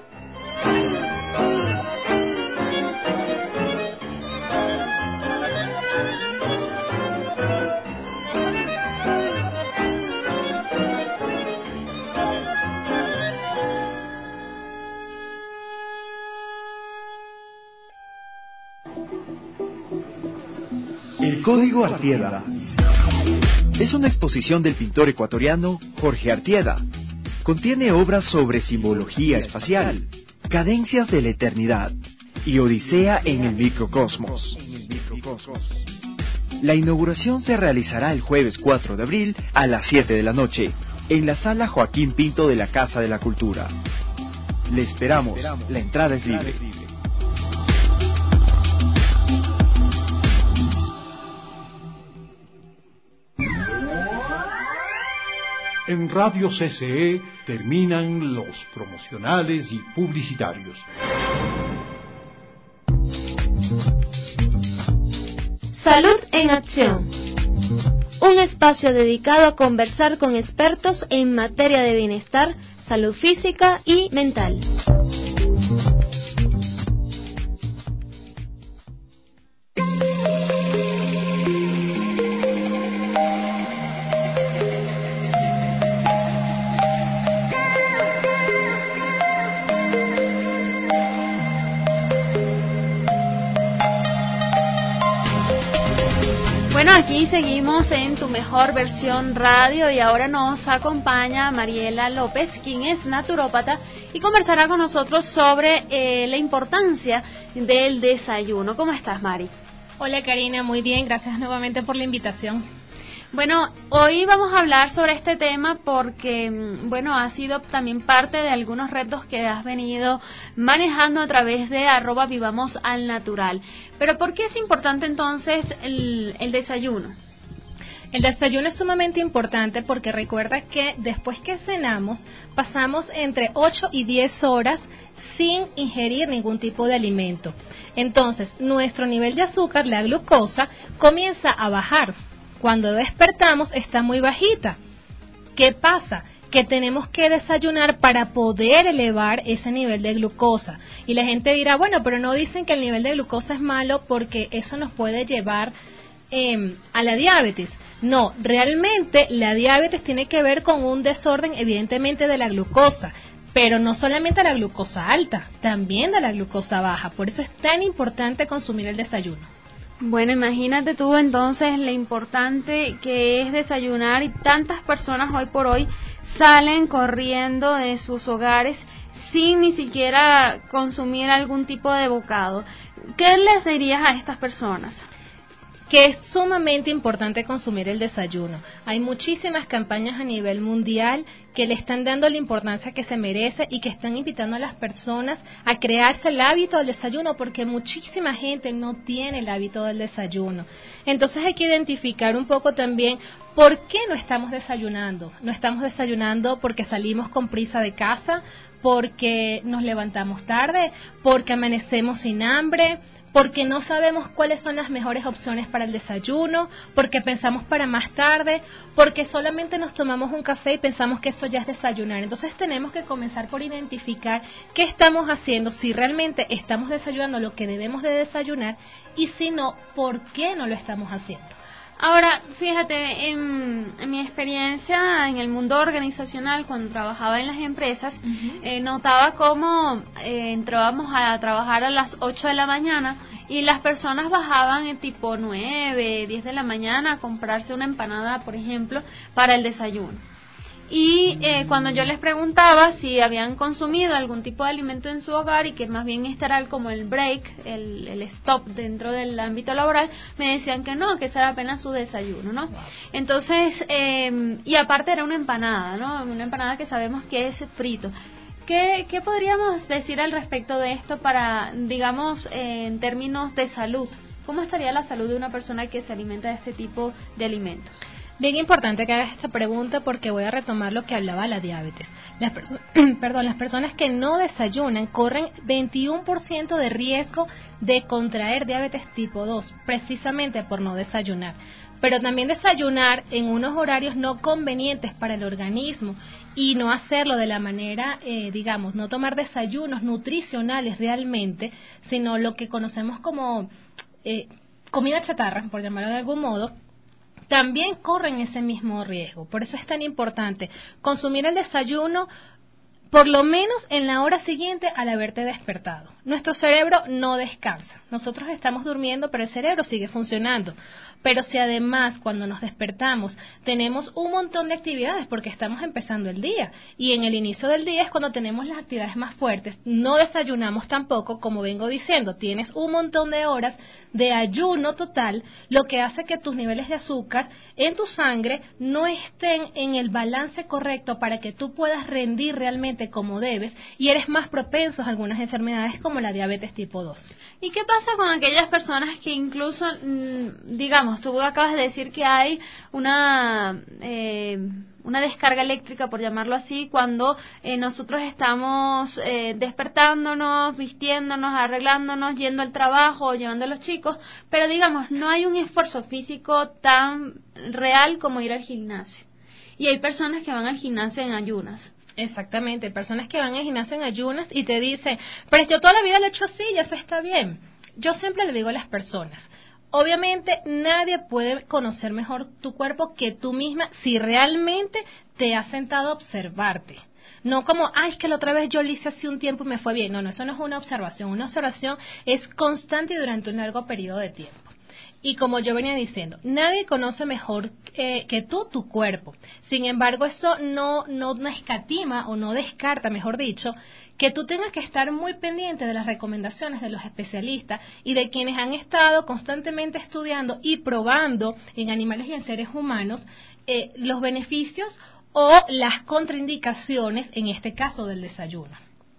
El Código Artieda es una exposición del pintor ecuatoriano Jorge Artieda. Contiene obras sobre simbología espacial, cadencias de la eternidad y Odisea en el microcosmos. La inauguración se realizará el jueves cuatro de abril a las siete de la noche en la sala Joaquín Pinto de la Casa de la Cultura. Le esperamos, la entrada es libre. En Radio C C E terminan los promocionales y publicitarios. Salud en Acción. Un espacio dedicado a conversar con expertos en materia de bienestar, salud física y mental. Bueno, aquí seguimos en Tu Mejor Versión Radio y ahora nos acompaña Mariela López, quien es naturópata y conversará con nosotros sobre eh, la importancia del desayuno. ¿Cómo estás, Mari? Hola, Karina, muy bien, gracias nuevamente por la invitación. Bueno, hoy vamos a hablar sobre este tema porque, bueno, ha sido también parte de algunos retos que has venido manejando a través de arroba vivamos al natural. Pero ¿por qué es importante entonces el, el desayuno? El desayuno es sumamente importante porque recuerda que después que cenamos pasamos entre ocho y diez horas sin ingerir ningún tipo de alimento. Entonces, nuestro nivel de azúcar, la glucosa, comienza a bajar. Cuando despertamos está muy bajita. ¿Qué pasa? Que tenemos que desayunar para poder elevar ese nivel de glucosa. Y la gente dirá, bueno, pero no dicen que el nivel de glucosa es malo porque eso nos puede llevar eh, a la diabetes. No, realmente la diabetes tiene que ver con un desorden evidentemente de la glucosa, pero no solamente de la glucosa alta, también de la glucosa baja. Por eso es tan importante consumir el desayuno. Bueno, imagínate tú entonces lo importante que es desayunar y tantas personas hoy por hoy salen corriendo de sus hogares sin ni siquiera consumir algún tipo de bocado. ¿Qué les dirías a estas personas? Que es sumamente importante consumir el desayuno. Hay muchísimas campañas a nivel mundial que le están dando la importancia que se merece y que están invitando a las personas a crearse el hábito del desayuno, porque muchísima gente no tiene el hábito del desayuno. Entonces hay que identificar un poco también por qué no estamos desayunando. No estamos desayunando porque salimos con prisa de casa, porque nos levantamos tarde, porque amanecemos sin hambre, porque no sabemos cuáles son las mejores opciones para el desayuno, porque pensamos para más tarde, porque solamente nos tomamos un café y pensamos que eso ya es desayunar. Entonces tenemos que comenzar por identificar qué estamos haciendo, si realmente estamos desayunando lo que debemos de desayunar y si no, por qué no lo estamos haciendo. Ahora, fíjate, en, en mi experiencia en el mundo organizacional, cuando trabajaba en las empresas, uh-huh. eh, notaba cómo eh, entrábamos a trabajar a las ocho de la mañana y las personas bajaban en tipo nueve, diez de la mañana a comprarse una empanada, por ejemplo, para el desayuno. Y eh, cuando yo les preguntaba si habían consumido algún tipo de alimento en su hogar y que más bien este era como el break, el, el stop dentro del ámbito laboral, me decían que no, que ese era apenas su desayuno, ¿no? Entonces, eh, y aparte era una empanada, ¿no? Una empanada que sabemos que es frito. ¿Qué, qué podríamos decir al respecto de esto para, digamos, eh, en términos de salud? ¿Cómo estaría la salud de una persona que se alimenta de este tipo de alimentos? Bien importante que hagas esta pregunta porque voy a retomar lo que hablaba la diabetes. Las perso- perdón, las personas que no desayunan corren veintiuno por ciento de riesgo de contraer diabetes tipo dos, precisamente por no desayunar. Pero también desayunar en unos horarios no convenientes para el organismo y no hacerlo de la manera, eh, digamos, no tomar desayunos nutricionales realmente, sino lo que conocemos como eh, comida chatarra, por llamarlo de algún modo, también corren ese mismo riesgo. Por eso es tan importante consumir el desayuno por lo menos en la hora siguiente al haberte despertado. Nuestro cerebro no descansa. Nosotros estamos durmiendo, pero el cerebro sigue funcionando. Pero si además cuando nos despertamos tenemos un montón de actividades porque estamos empezando el día y en el inicio del día es cuando tenemos las actividades más fuertes, no desayunamos tampoco, como vengo diciendo, tienes un montón de horas de ayuno total, lo que hace que tus niveles de azúcar en tu sangre no estén en el balance correcto para que tú puedas rendir realmente como debes y eres más propenso a algunas enfermedades como la diabetes tipo dos. ¿Y qué pasa con aquellas personas que incluso, digamos, tú acabas de decir que hay una eh, una descarga eléctrica, por llamarlo así, cuando eh, nosotros estamos eh, despertándonos, vistiéndonos, arreglándonos, yendo al trabajo, llevando a los chicos, pero digamos, no hay un esfuerzo físico tan real como ir al gimnasio. Y hay personas que van al gimnasio en ayunas. Exactamente, personas que van al gimnasio en ayunas y te dicen, pero yo toda la vida lo he hecho así y eso está bien. Yo siempre le digo a las personas, obviamente nadie puede conocer mejor tu cuerpo que tú misma si realmente te has sentado a observarte. No como, ay, es que la otra vez yo lo hice hace un tiempo y me fue bien. No, no, eso no es una observación. Una observación es constante y durante un largo periodo de tiempo. Y como yo venía diciendo, nadie conoce mejor eh, que tú tu cuerpo. Sin embargo, eso no, no, no escatima o no descarta, mejor dicho, que tú tengas que estar muy pendiente de las recomendaciones de los especialistas y de quienes han estado constantemente estudiando y probando en animales y en seres humanos eh, los beneficios o las contraindicaciones, en este caso del desayuno.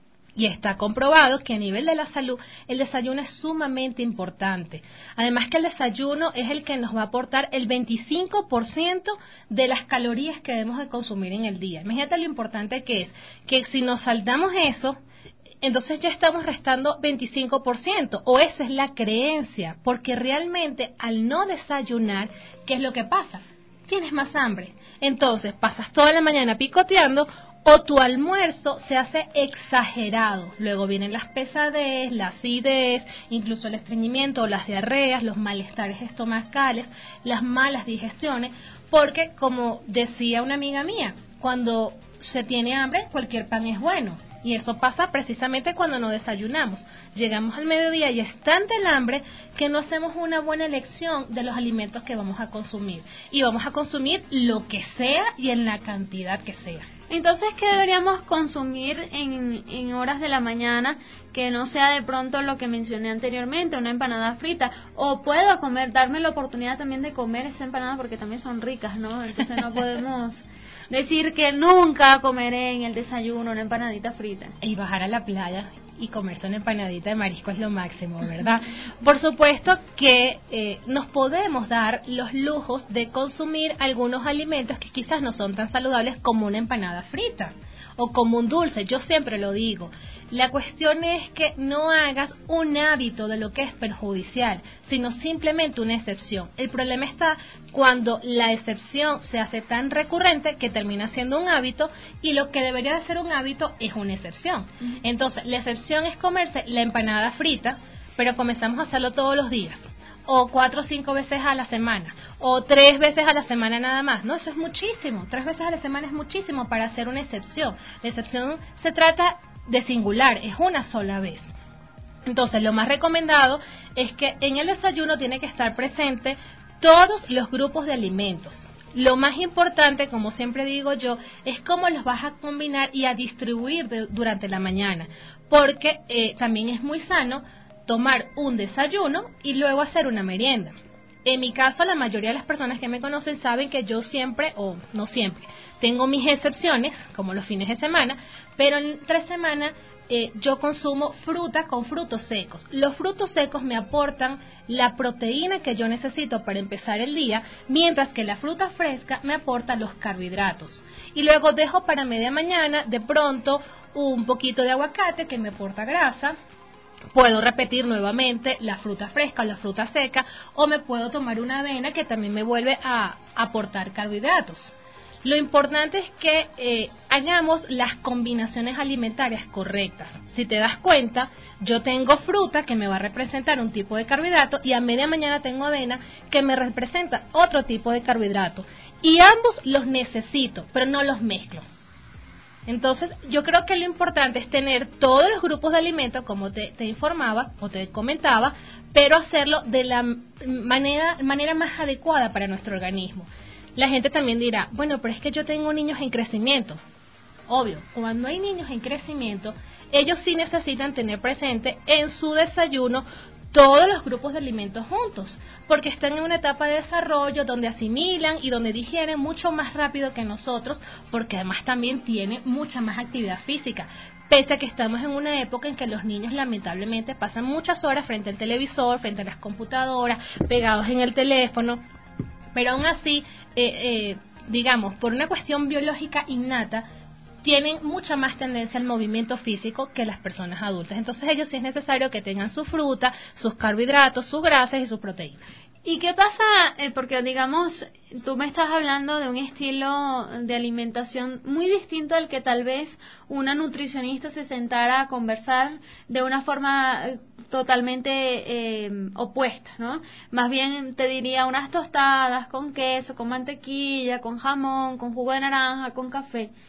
Y está comprobado que a nivel de la salud el desayuno es sumamente importante. Además que el desayuno es el que nos va a aportar el veinticinco por ciento de las calorías que debemos de consumir en el día. Imagínate lo importante que es, que si nos saltamos eso, entonces ya estamos restando veinticinco por ciento, o esa es la creencia, porque realmente al no desayunar, ¿qué es lo que pasa? Tienes más hambre. Entonces pasas toda la mañana picoteando, o tu almuerzo se hace exagerado. Luego vienen las pesadez, la acidez, incluso el estreñimiento, las diarreas, los malestares estomacales, las malas digestiones, porque como decía una amiga mía, cuando se tiene hambre cualquier pan es bueno. Y eso pasa precisamente cuando no desayunamos. Llegamos al mediodía y es tanta el hambre que no hacemos una buena elección de los alimentos que vamos a consumir. Y vamos a consumir lo que sea y en la cantidad que sea. Entonces, ¿qué deberíamos consumir en, en horas de la mañana que no sea de pronto lo que mencioné anteriormente, una empanada frita? O puedo comer, darme la oportunidad también de comer esa empanada porque también son ricas, ¿no? Entonces no podemos decir que nunca comeré en el desayuno una empanadita frita. Y bajar a la playa y comerse una empanadita de marisco es lo máximo, ¿verdad? Por supuesto que eh, nos podemos dar los lujos de consumir algunos alimentos que quizás no son tan saludables como una empanada frita o como un dulce. Yo siempre lo digo, la cuestión es que no hagas un hábito de lo que es perjudicial, sino simplemente una excepción. El problema está cuando la excepción se hace tan recurrente que termina siendo un hábito, y lo que debería de ser un hábito es una excepción. Entonces, la excepción es comerse la empanada frita, pero comenzamos a hacerlo todos los días, o cuatro o cinco veces a la semana, o tres veces a la semana nada más. No, eso es muchísimo. Tres veces a la semana es muchísimo para hacer una excepción. La excepción se trata de singular, es una sola vez. Entonces, lo más recomendado es que en el desayuno tiene que estar presente todos los grupos de alimentos. Lo más importante, como siempre digo yo, es cómo los vas a combinar y a distribuir de, durante la mañana, porque eh, también es muy sano tomar un desayuno y luego hacer una merienda. En mi caso, la mayoría de las personas que me conocen saben que yo siempre, o no siempre, tengo mis excepciones, como los fines de semana, pero entre semana eh, yo consumo fruta con frutos secos. Los frutos secos me aportan la proteína que yo necesito para empezar el día, mientras que la fruta fresca me aporta los carbohidratos. Y luego dejo para media mañana, de pronto, un poquito de aguacate que me aporta grasa. Puedo repetir nuevamente la fruta fresca o la fruta seca, o me puedo tomar una avena que también me vuelve a aportar carbohidratos. Lo importante es que eh, hagamos las combinaciones alimentarias correctas. Si te das cuenta, yo tengo fruta que me va a representar un tipo de carbohidrato, y a media mañana tengo avena que me representa otro tipo de carbohidrato. Y ambos los necesito, pero no los mezclo. Entonces, yo creo que lo importante es tener todos los grupos de alimentos, como te, te informaba o te comentaba, pero hacerlo de la manera, manera más adecuada para nuestro organismo. La gente también dirá, bueno, pero es que yo tengo niños en crecimiento. Obvio, cuando hay niños en crecimiento, ellos sí necesitan tener presente en su desayuno todos los grupos de alimentos juntos, porque están en una etapa de desarrollo donde asimilan y donde digieren mucho más rápido que nosotros, porque además también tienen mucha más actividad física, pese a que estamos en una época en que los niños lamentablemente pasan muchas horas frente al televisor, frente a las computadoras, pegados en el teléfono, pero aún así, eh, eh, digamos, por una cuestión biológica innata, tienen mucha más tendencia al movimiento físico que las personas adultas. Entonces, ellos sí es necesario que tengan su fruta, sus carbohidratos, sus grasas y sus proteínas. ¿Y qué pasa? Eh, porque, digamos, tú me estás hablando de un estilo de alimentación muy distinto al que tal vez una nutricionista se sentara a conversar de una forma eh, totalmente eh, opuesta, ¿no? Más bien te diría unas tostadas con queso, con mantequilla, con jamón, con jugo de naranja, con café.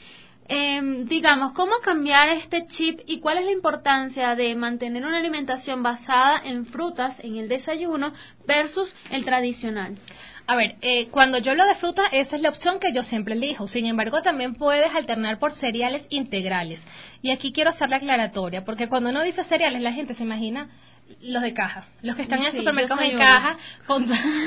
eh, digamos, ¿cómo cambiar este chip y cuál es la importancia de mantener una alimentación basada en frutas en el desayuno versus el tradicional? A ver, eh, cuando yo lo de fruta, esa es la opción que yo siempre elijo. Sin embargo, también puedes alternar por cereales integrales. Y aquí quiero hacer la aclaratoria, porque cuando uno dice cereales, la gente se imagina los de caja, los que están en el Sí, supermercado yo soy en una. caja, con,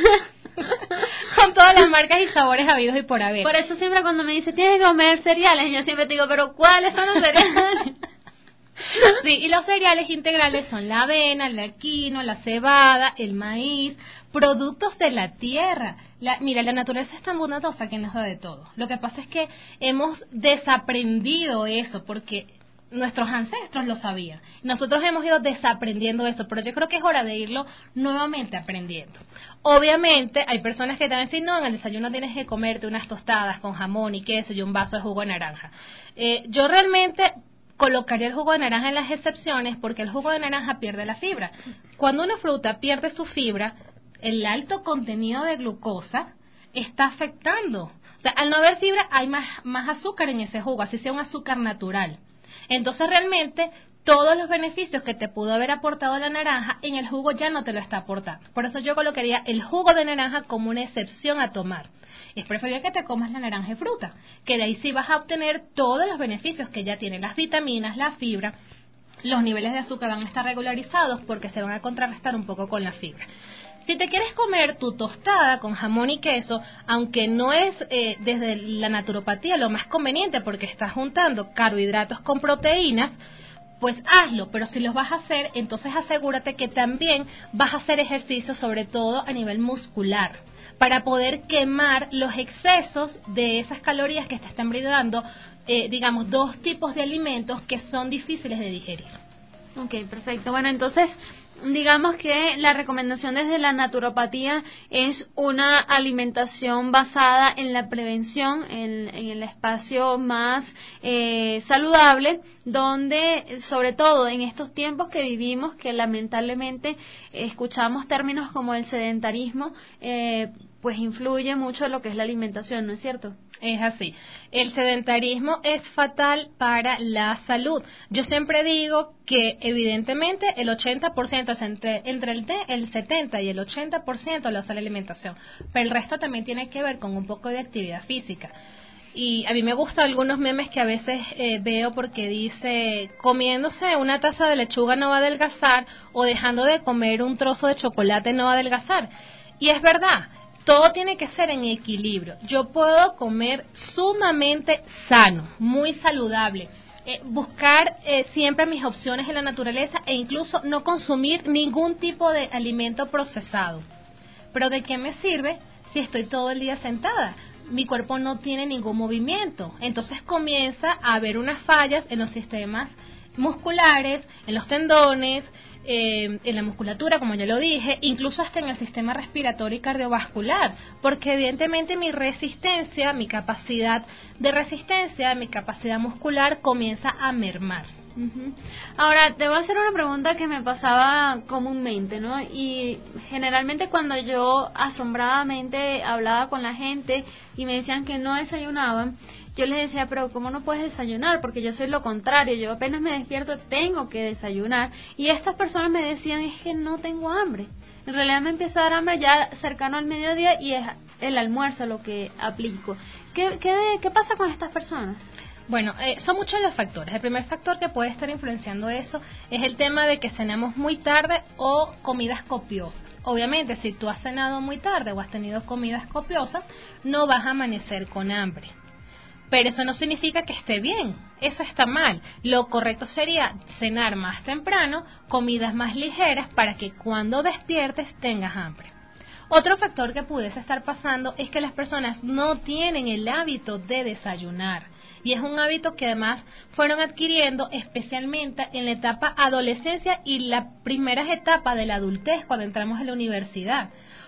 con todas las marcas y sabores habidos y por haber. Por eso siempre cuando me dice, tienes que comer cereales, yo siempre te digo, pero ¿cuáles son los cereales? Sí, y los cereales integrales son la avena, la quinoa, la cebada, el maíz, productos de la tierra. La, mira, la naturaleza es tan bondadosa que nos da de todo. Lo que pasa es que hemos desaprendido eso porque nuestros ancestros lo sabían. Nosotros hemos ido desaprendiendo eso, pero yo creo que es hora de irlo nuevamente aprendiendo. Obviamente hay personas que te van a decir, no, en el desayuno tienes que comerte unas tostadas con jamón y queso y un vaso de jugo de naranja. Eh, yo realmente colocaría el jugo de naranja en las excepciones porque el jugo de naranja pierde la fibra. Cuando una fruta pierde su fibra, el alto contenido de glucosa está afectando. O sea, al no haber fibra hay más, más azúcar en ese jugo, así sea un azúcar natural. Entonces realmente todos los beneficios que te pudo haber aportado la naranja en el jugo ya no te lo está aportando. Por eso yo colocaría el jugo de naranja como una excepción a tomar. Es preferible que te comas la naranja y fruta, que de ahí sí vas a obtener todos los beneficios que ya tienen las vitaminas, la fibra, los niveles de azúcar van a estar regularizados porque se van a contrarrestar un poco con la fibra. Si te quieres comer tu tostada con jamón y queso, aunque no es eh, desde la naturopatía lo más conveniente porque estás juntando carbohidratos con proteínas, pues hazlo, pero si los vas a hacer, entonces asegúrate que también vas a hacer ejercicio, sobre todo a nivel muscular, para poder quemar los excesos de esas calorías que te están brindando, eh, digamos, dos tipos de alimentos que son difíciles de digerir. Ok, perfecto. Bueno, entonces, digamos que la recomendación desde la naturopatía es una alimentación basada en la prevención, en, en el espacio más eh, saludable, donde, sobre todo en estos tiempos que vivimos, que lamentablemente eh, escuchamos términos como el sedentarismo, eh, pues influye mucho lo que es la alimentación, ¿no es cierto? Es así. El sedentarismo es fatal para la salud. Yo siempre digo que evidentemente el ochenta por ciento es entre, entre el, el setenta y el ochenta por ciento lo hace la alimentación, pero el resto también tiene que ver con un poco de actividad física. Y a mí me gustan algunos memes que a veces eh, veo porque dice, comiéndose una taza de lechuga no va a adelgazar o dejando de comer un trozo de chocolate no va a adelgazar. Y es verdad. Todo tiene que ser en equilibrio. Yo puedo comer sumamente sano, muy saludable, eh, buscar eh, siempre mis opciones en la naturaleza e incluso no consumir ningún tipo de alimento procesado. Pero ¿de qué me sirve si estoy todo el día sentada? Mi cuerpo no tiene ningún movimiento. Entonces comienza a haber unas fallas en los sistemas musculares, en los tendones, Eh, en la musculatura, como ya lo dije, incluso hasta en el sistema respiratorio y cardiovascular, porque evidentemente mi resistencia, mi capacidad de resistencia, mi capacidad muscular comienza a mermar. Uh-huh. Ahora, te voy a hacer una pregunta que me pasaba comúnmente, ¿no? Y generalmente cuando yo asombradamente hablaba con la gente y me decían que no desayunaban, yo les decía, pero ¿cómo no puedes desayunar? Porque yo soy lo contrario, yo apenas me despierto tengo que desayunar. Y estas personas me decían, es que no tengo hambre. En realidad me empieza a dar hambre ya cercano al mediodía y es el almuerzo lo que aplico. ¿Qué, qué, qué pasa con estas personas? Bueno, eh, son muchos los factores. El primer factor que puede estar influenciando eso es el tema de que cenamos muy tarde o comidas copiosas. Obviamente, si tú has cenado muy tarde o has tenido comidas copiosas, no vas a amanecer con hambre. Pero eso no significa que esté bien, eso está mal. Lo correcto sería cenar más temprano, comidas más ligeras, para que cuando despiertes tengas hambre. Otro factor que pudiese estar pasando es que las personas no tienen el hábito de desayunar. Y es un hábito que además fueron adquiriendo especialmente en la etapa adolescencia y las primeras etapas de la adultez cuando entramos en la universidad.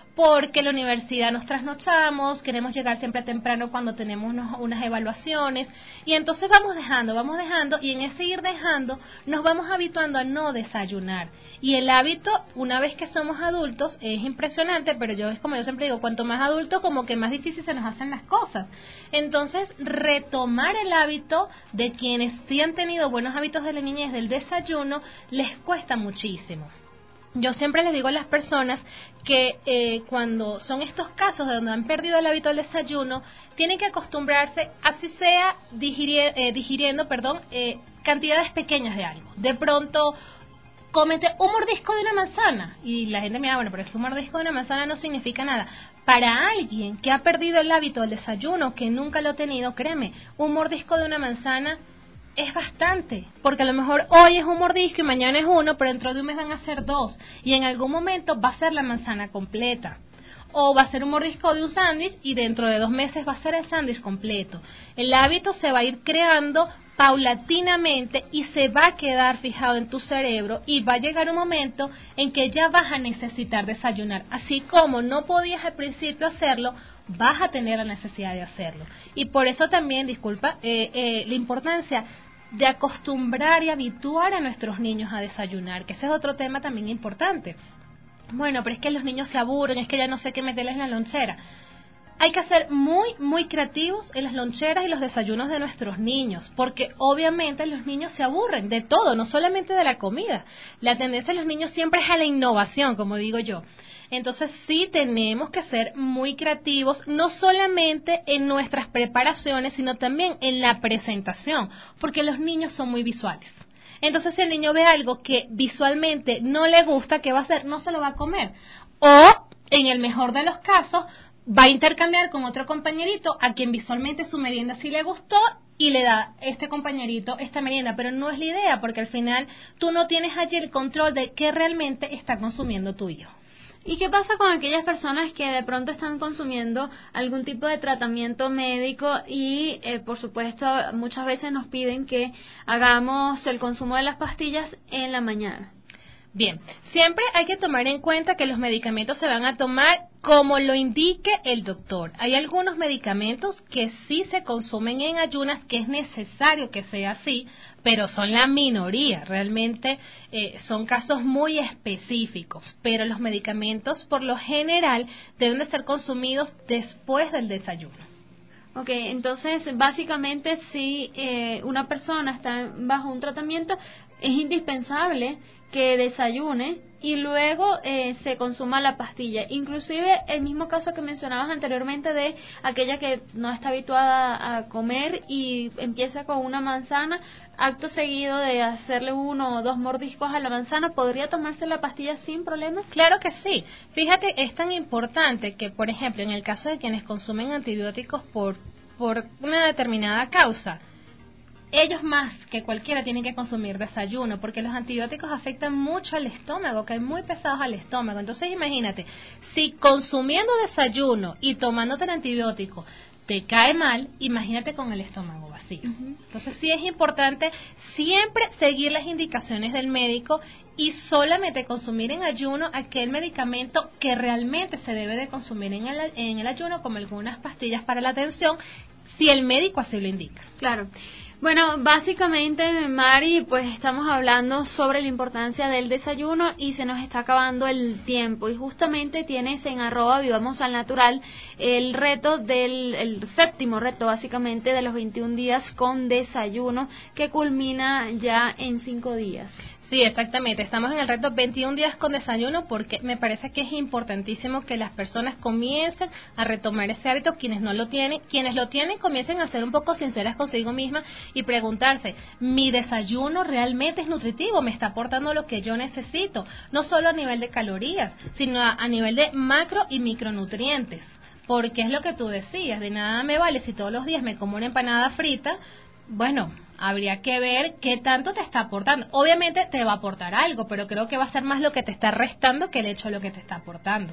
porque la universidad nos trasnochamos, queremos llegar siempre temprano cuando tenemos unos, unas evaluaciones, y entonces vamos dejando, vamos dejando, y en ese ir dejando nos vamos habituando a no desayunar. Y el hábito, una vez que somos adultos, es impresionante, pero yo es como yo siempre digo, cuanto más adultos, como que más difícil se nos hacen las cosas. Entonces, retomar el hábito de quienes sí han tenido buenos hábitos de la niñez del desayuno, les cuesta muchísimo. Yo siempre les digo a las personas que eh, cuando son estos casos de donde han perdido el hábito del desayuno, tienen que acostumbrarse, así sea digirir, eh, digiriendo, perdón, eh, cantidades pequeñas de algo. De pronto, cómete un mordisco de una manzana. Y la gente me dice, bueno, pero es que un mordisco de una manzana no significa nada. Para alguien que ha perdido el hábito del desayuno, que nunca lo ha tenido, créeme, un mordisco de una manzana es bastante, porque a lo mejor hoy es un mordisco y mañana es uno, pero dentro de un mes van a ser dos, y en algún momento va a ser la manzana completa, o va a ser un mordisco de un sándwich y dentro de dos meses va a ser el sándwich completo. El hábito se va a ir creando paulatinamente y se va a quedar fijado en tu cerebro, y va a llegar un momento en que ya vas a necesitar desayunar, así como no podías al principio hacerlo, vas a tener la necesidad de hacerlo. Y por eso también, disculpa, eh, eh, la importancia de acostumbrar y habituar a nuestros niños a desayunar, que ese es otro tema también importante. Bueno, pero es que los niños se aburren, es que ya no sé qué meterles en la lonchera. Hay que ser muy, muy creativos en las loncheras y los desayunos de nuestros niños, porque obviamente los niños se aburren de todo, no solamente de la comida. La tendencia de los niños siempre es a la innovación, como digo yo. Entonces sí tenemos que ser muy creativos, no solamente en nuestras preparaciones, sino también en la presentación, porque los niños son muy visuales. Entonces si el niño ve algo que visualmente no le gusta, ¿qué va a hacer? No se lo va a comer. O, en el mejor de los casos, va a intercambiar con otro compañerito a quien visualmente su merienda sí le gustó y le da este compañerito esta merienda, pero no es la idea, porque al final tú no tienes allí el control de qué realmente está consumiendo tu hijo. ¿Y qué pasa con aquellas personas que de pronto están consumiendo algún tipo de tratamiento médico y, eh, por supuesto, muchas veces nos piden que hagamos el consumo de las pastillas en la mañana? Bien, siempre hay que tomar en cuenta que los medicamentos se van a tomar como lo indique el doctor. Hay algunos medicamentos que sí se consumen en ayunas, que es necesario que sea así, pero son la minoría. Realmente eh, son casos muy específicos, pero los medicamentos por lo general deben de ser consumidos después del desayuno. Ok, entonces básicamente si eh, una persona está bajo un tratamiento, es indispensable que desayune y luego eh, se consuma la pastilla. Inclusive el mismo caso que mencionabas anteriormente de aquella que no está habituada a comer y empieza con una manzana, acto seguido de hacerle uno o dos mordiscos a la manzana, ¿podría tomarse la pastilla sin problemas? Claro que sí. Fíjate, es tan importante que, por ejemplo, en el caso de quienes consumen antibióticos por, por una determinada causa, ellos más que cualquiera tienen que consumir desayuno, porque los antibióticos afectan mucho al estómago, caen muy pesados al estómago. Entonces imagínate, si consumiendo desayuno y tomándote el antibiótico te cae mal, imagínate con el estómago vacío. Uh-huh. Entonces sí es importante siempre seguir las indicaciones del médico y solamente consumir en ayuno aquel medicamento que realmente se debe de consumir en el, en el ayuno, como algunas pastillas para la tensión, si el médico así lo indica. Claro. Bueno, básicamente, Mari, pues estamos hablando sobre la importancia del desayuno y se nos está acabando el tiempo. Y justamente tienes en arroba Vivamos al Natural el reto del, el séptimo reto básicamente de los veintiún días con desayuno, que culmina ya en cinco días. Sí, exactamente. Estamos en el reto veintiún días con desayuno porque me parece que es importantísimo que las personas comiencen a retomar ese hábito, quienes no lo tienen, quienes lo tienen comiencen a ser un poco sinceras consigo mismas y preguntarse, ¿mi desayuno realmente es nutritivo? ¿Me está aportando lo que yo necesito? No solo a nivel de calorías, sino a, a nivel de macro y micronutrientes. Porque es lo que tú decías, de nada me vale si todos los días me como una empanada frita. Bueno, habría que ver qué tanto te está aportando. Obviamente te va a aportar algo, pero creo que va a ser más lo que te está restando que el hecho de lo que te está aportando.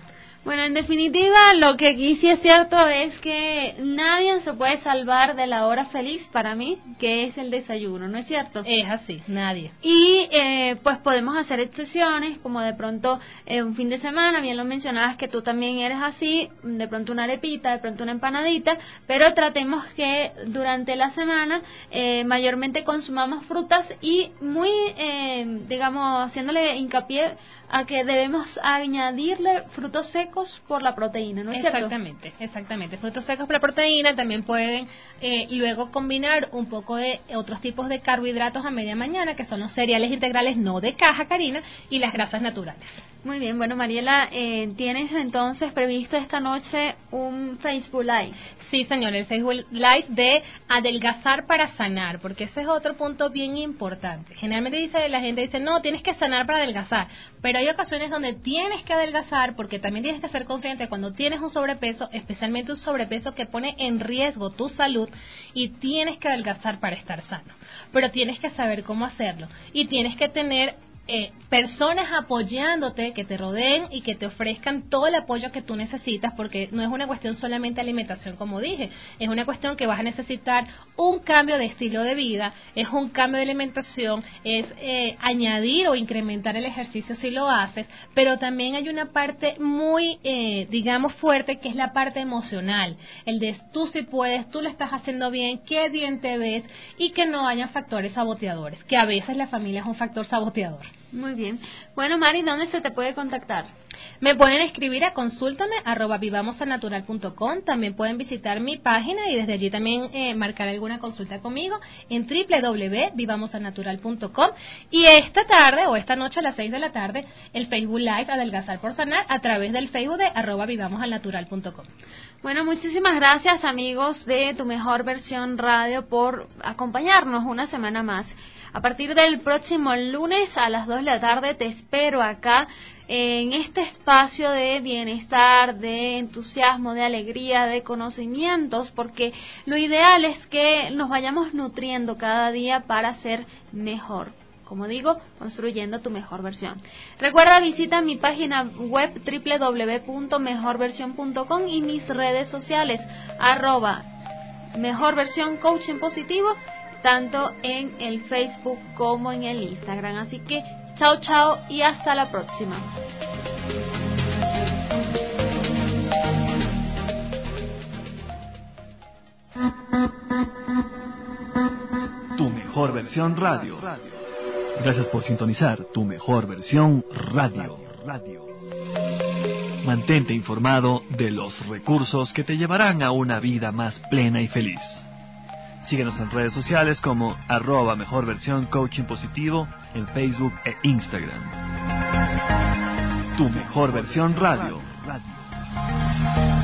Bueno, en definitiva, lo que aquí sí es cierto es que nadie se puede salvar de la hora feliz para mí, que es el desayuno, ¿no es cierto? Es así, nadie. Y eh, pues podemos hacer excepciones, como de pronto eh, un fin de semana, bien lo mencionabas que tú también eres así, de pronto una arepita, de pronto una empanadita, pero tratemos que durante la semana eh, mayormente consumamos frutas y muy, eh, digamos, haciéndole hincapié a que debemos añadirle frutos secos por la proteína, ¿no es cierto? Exactamente, exactamente. Frutos secos por la proteína también pueden eh, luego combinar un poco de otros tipos de carbohidratos a media mañana, que son los cereales integrales no de caja, Karina, y las grasas naturales. Muy bien, bueno, Mariela, eh, ¿tienes entonces previsto esta noche un Facebook Live? Sí, señor, el Facebook Live de adelgazar para sanar, porque ese es otro punto bien importante. Generalmente dice la gente dice, no, tienes que sanar para adelgazar, pero hay ocasiones donde tienes que adelgazar, porque también tienes que ser consciente cuando tienes un sobrepeso, especialmente un sobrepeso que pone en riesgo tu salud, y tienes que adelgazar para estar sano. Pero tienes que saber cómo hacerlo, y tienes que tener Eh, personas apoyándote, que te rodeen y que te ofrezcan todo el apoyo que tú necesitas, porque no es una cuestión solamente de alimentación, como dije, es una cuestión que vas a necesitar un cambio de estilo de vida, es un cambio de alimentación, es eh, añadir o incrementar el ejercicio si lo haces, pero también hay una parte muy, eh, digamos, fuerte, que es la parte emocional, el de tú si puedes, tú lo estás haciendo bien, qué bien te ves, y que no haya factores saboteadores, que a veces la familia es un factor saboteador. Muy bien. Bueno, Mari, ¿dónde se te puede contactar? Me pueden escribir a consúltame arroba vivamosanatural punto com. También pueden visitar mi página y desde allí también eh, marcar alguna consulta conmigo en doble u doble u doble u punto vivamosanatural punto com. Y esta tarde o esta noche a las seis de la tarde el Facebook Live Adelgazar por Sanar a través del Facebook de arroba vivamosanatural punto com. Bueno, muchísimas gracias, amigos de Tu Mejor Versión Radio, por acompañarnos una semana más. A partir del próximo lunes a las dos de la tarde te espero acá en este espacio de bienestar, de entusiasmo, de alegría, de conocimientos, porque lo ideal es que nos vayamos nutriendo cada día para ser mejor. Como digo, construyendo tu mejor versión. Recuerda, visita mi página web doble u doble u doble u punto mejor versión punto com y mis redes sociales, arroba Mejor Versión Coaching Positivo, tanto en el Facebook como en el Instagram. Así que, chao, chao y hasta la próxima. Tu Mejor Versión Radio. Gracias por sintonizar Tu Mejor Versión Radio. Mantente informado de los recursos que te llevarán a una vida más plena y feliz. Síguenos en redes sociales como arroba Mejor Versión Coaching Positivo en Facebook e Instagram. Tu Mejor Versión Radio.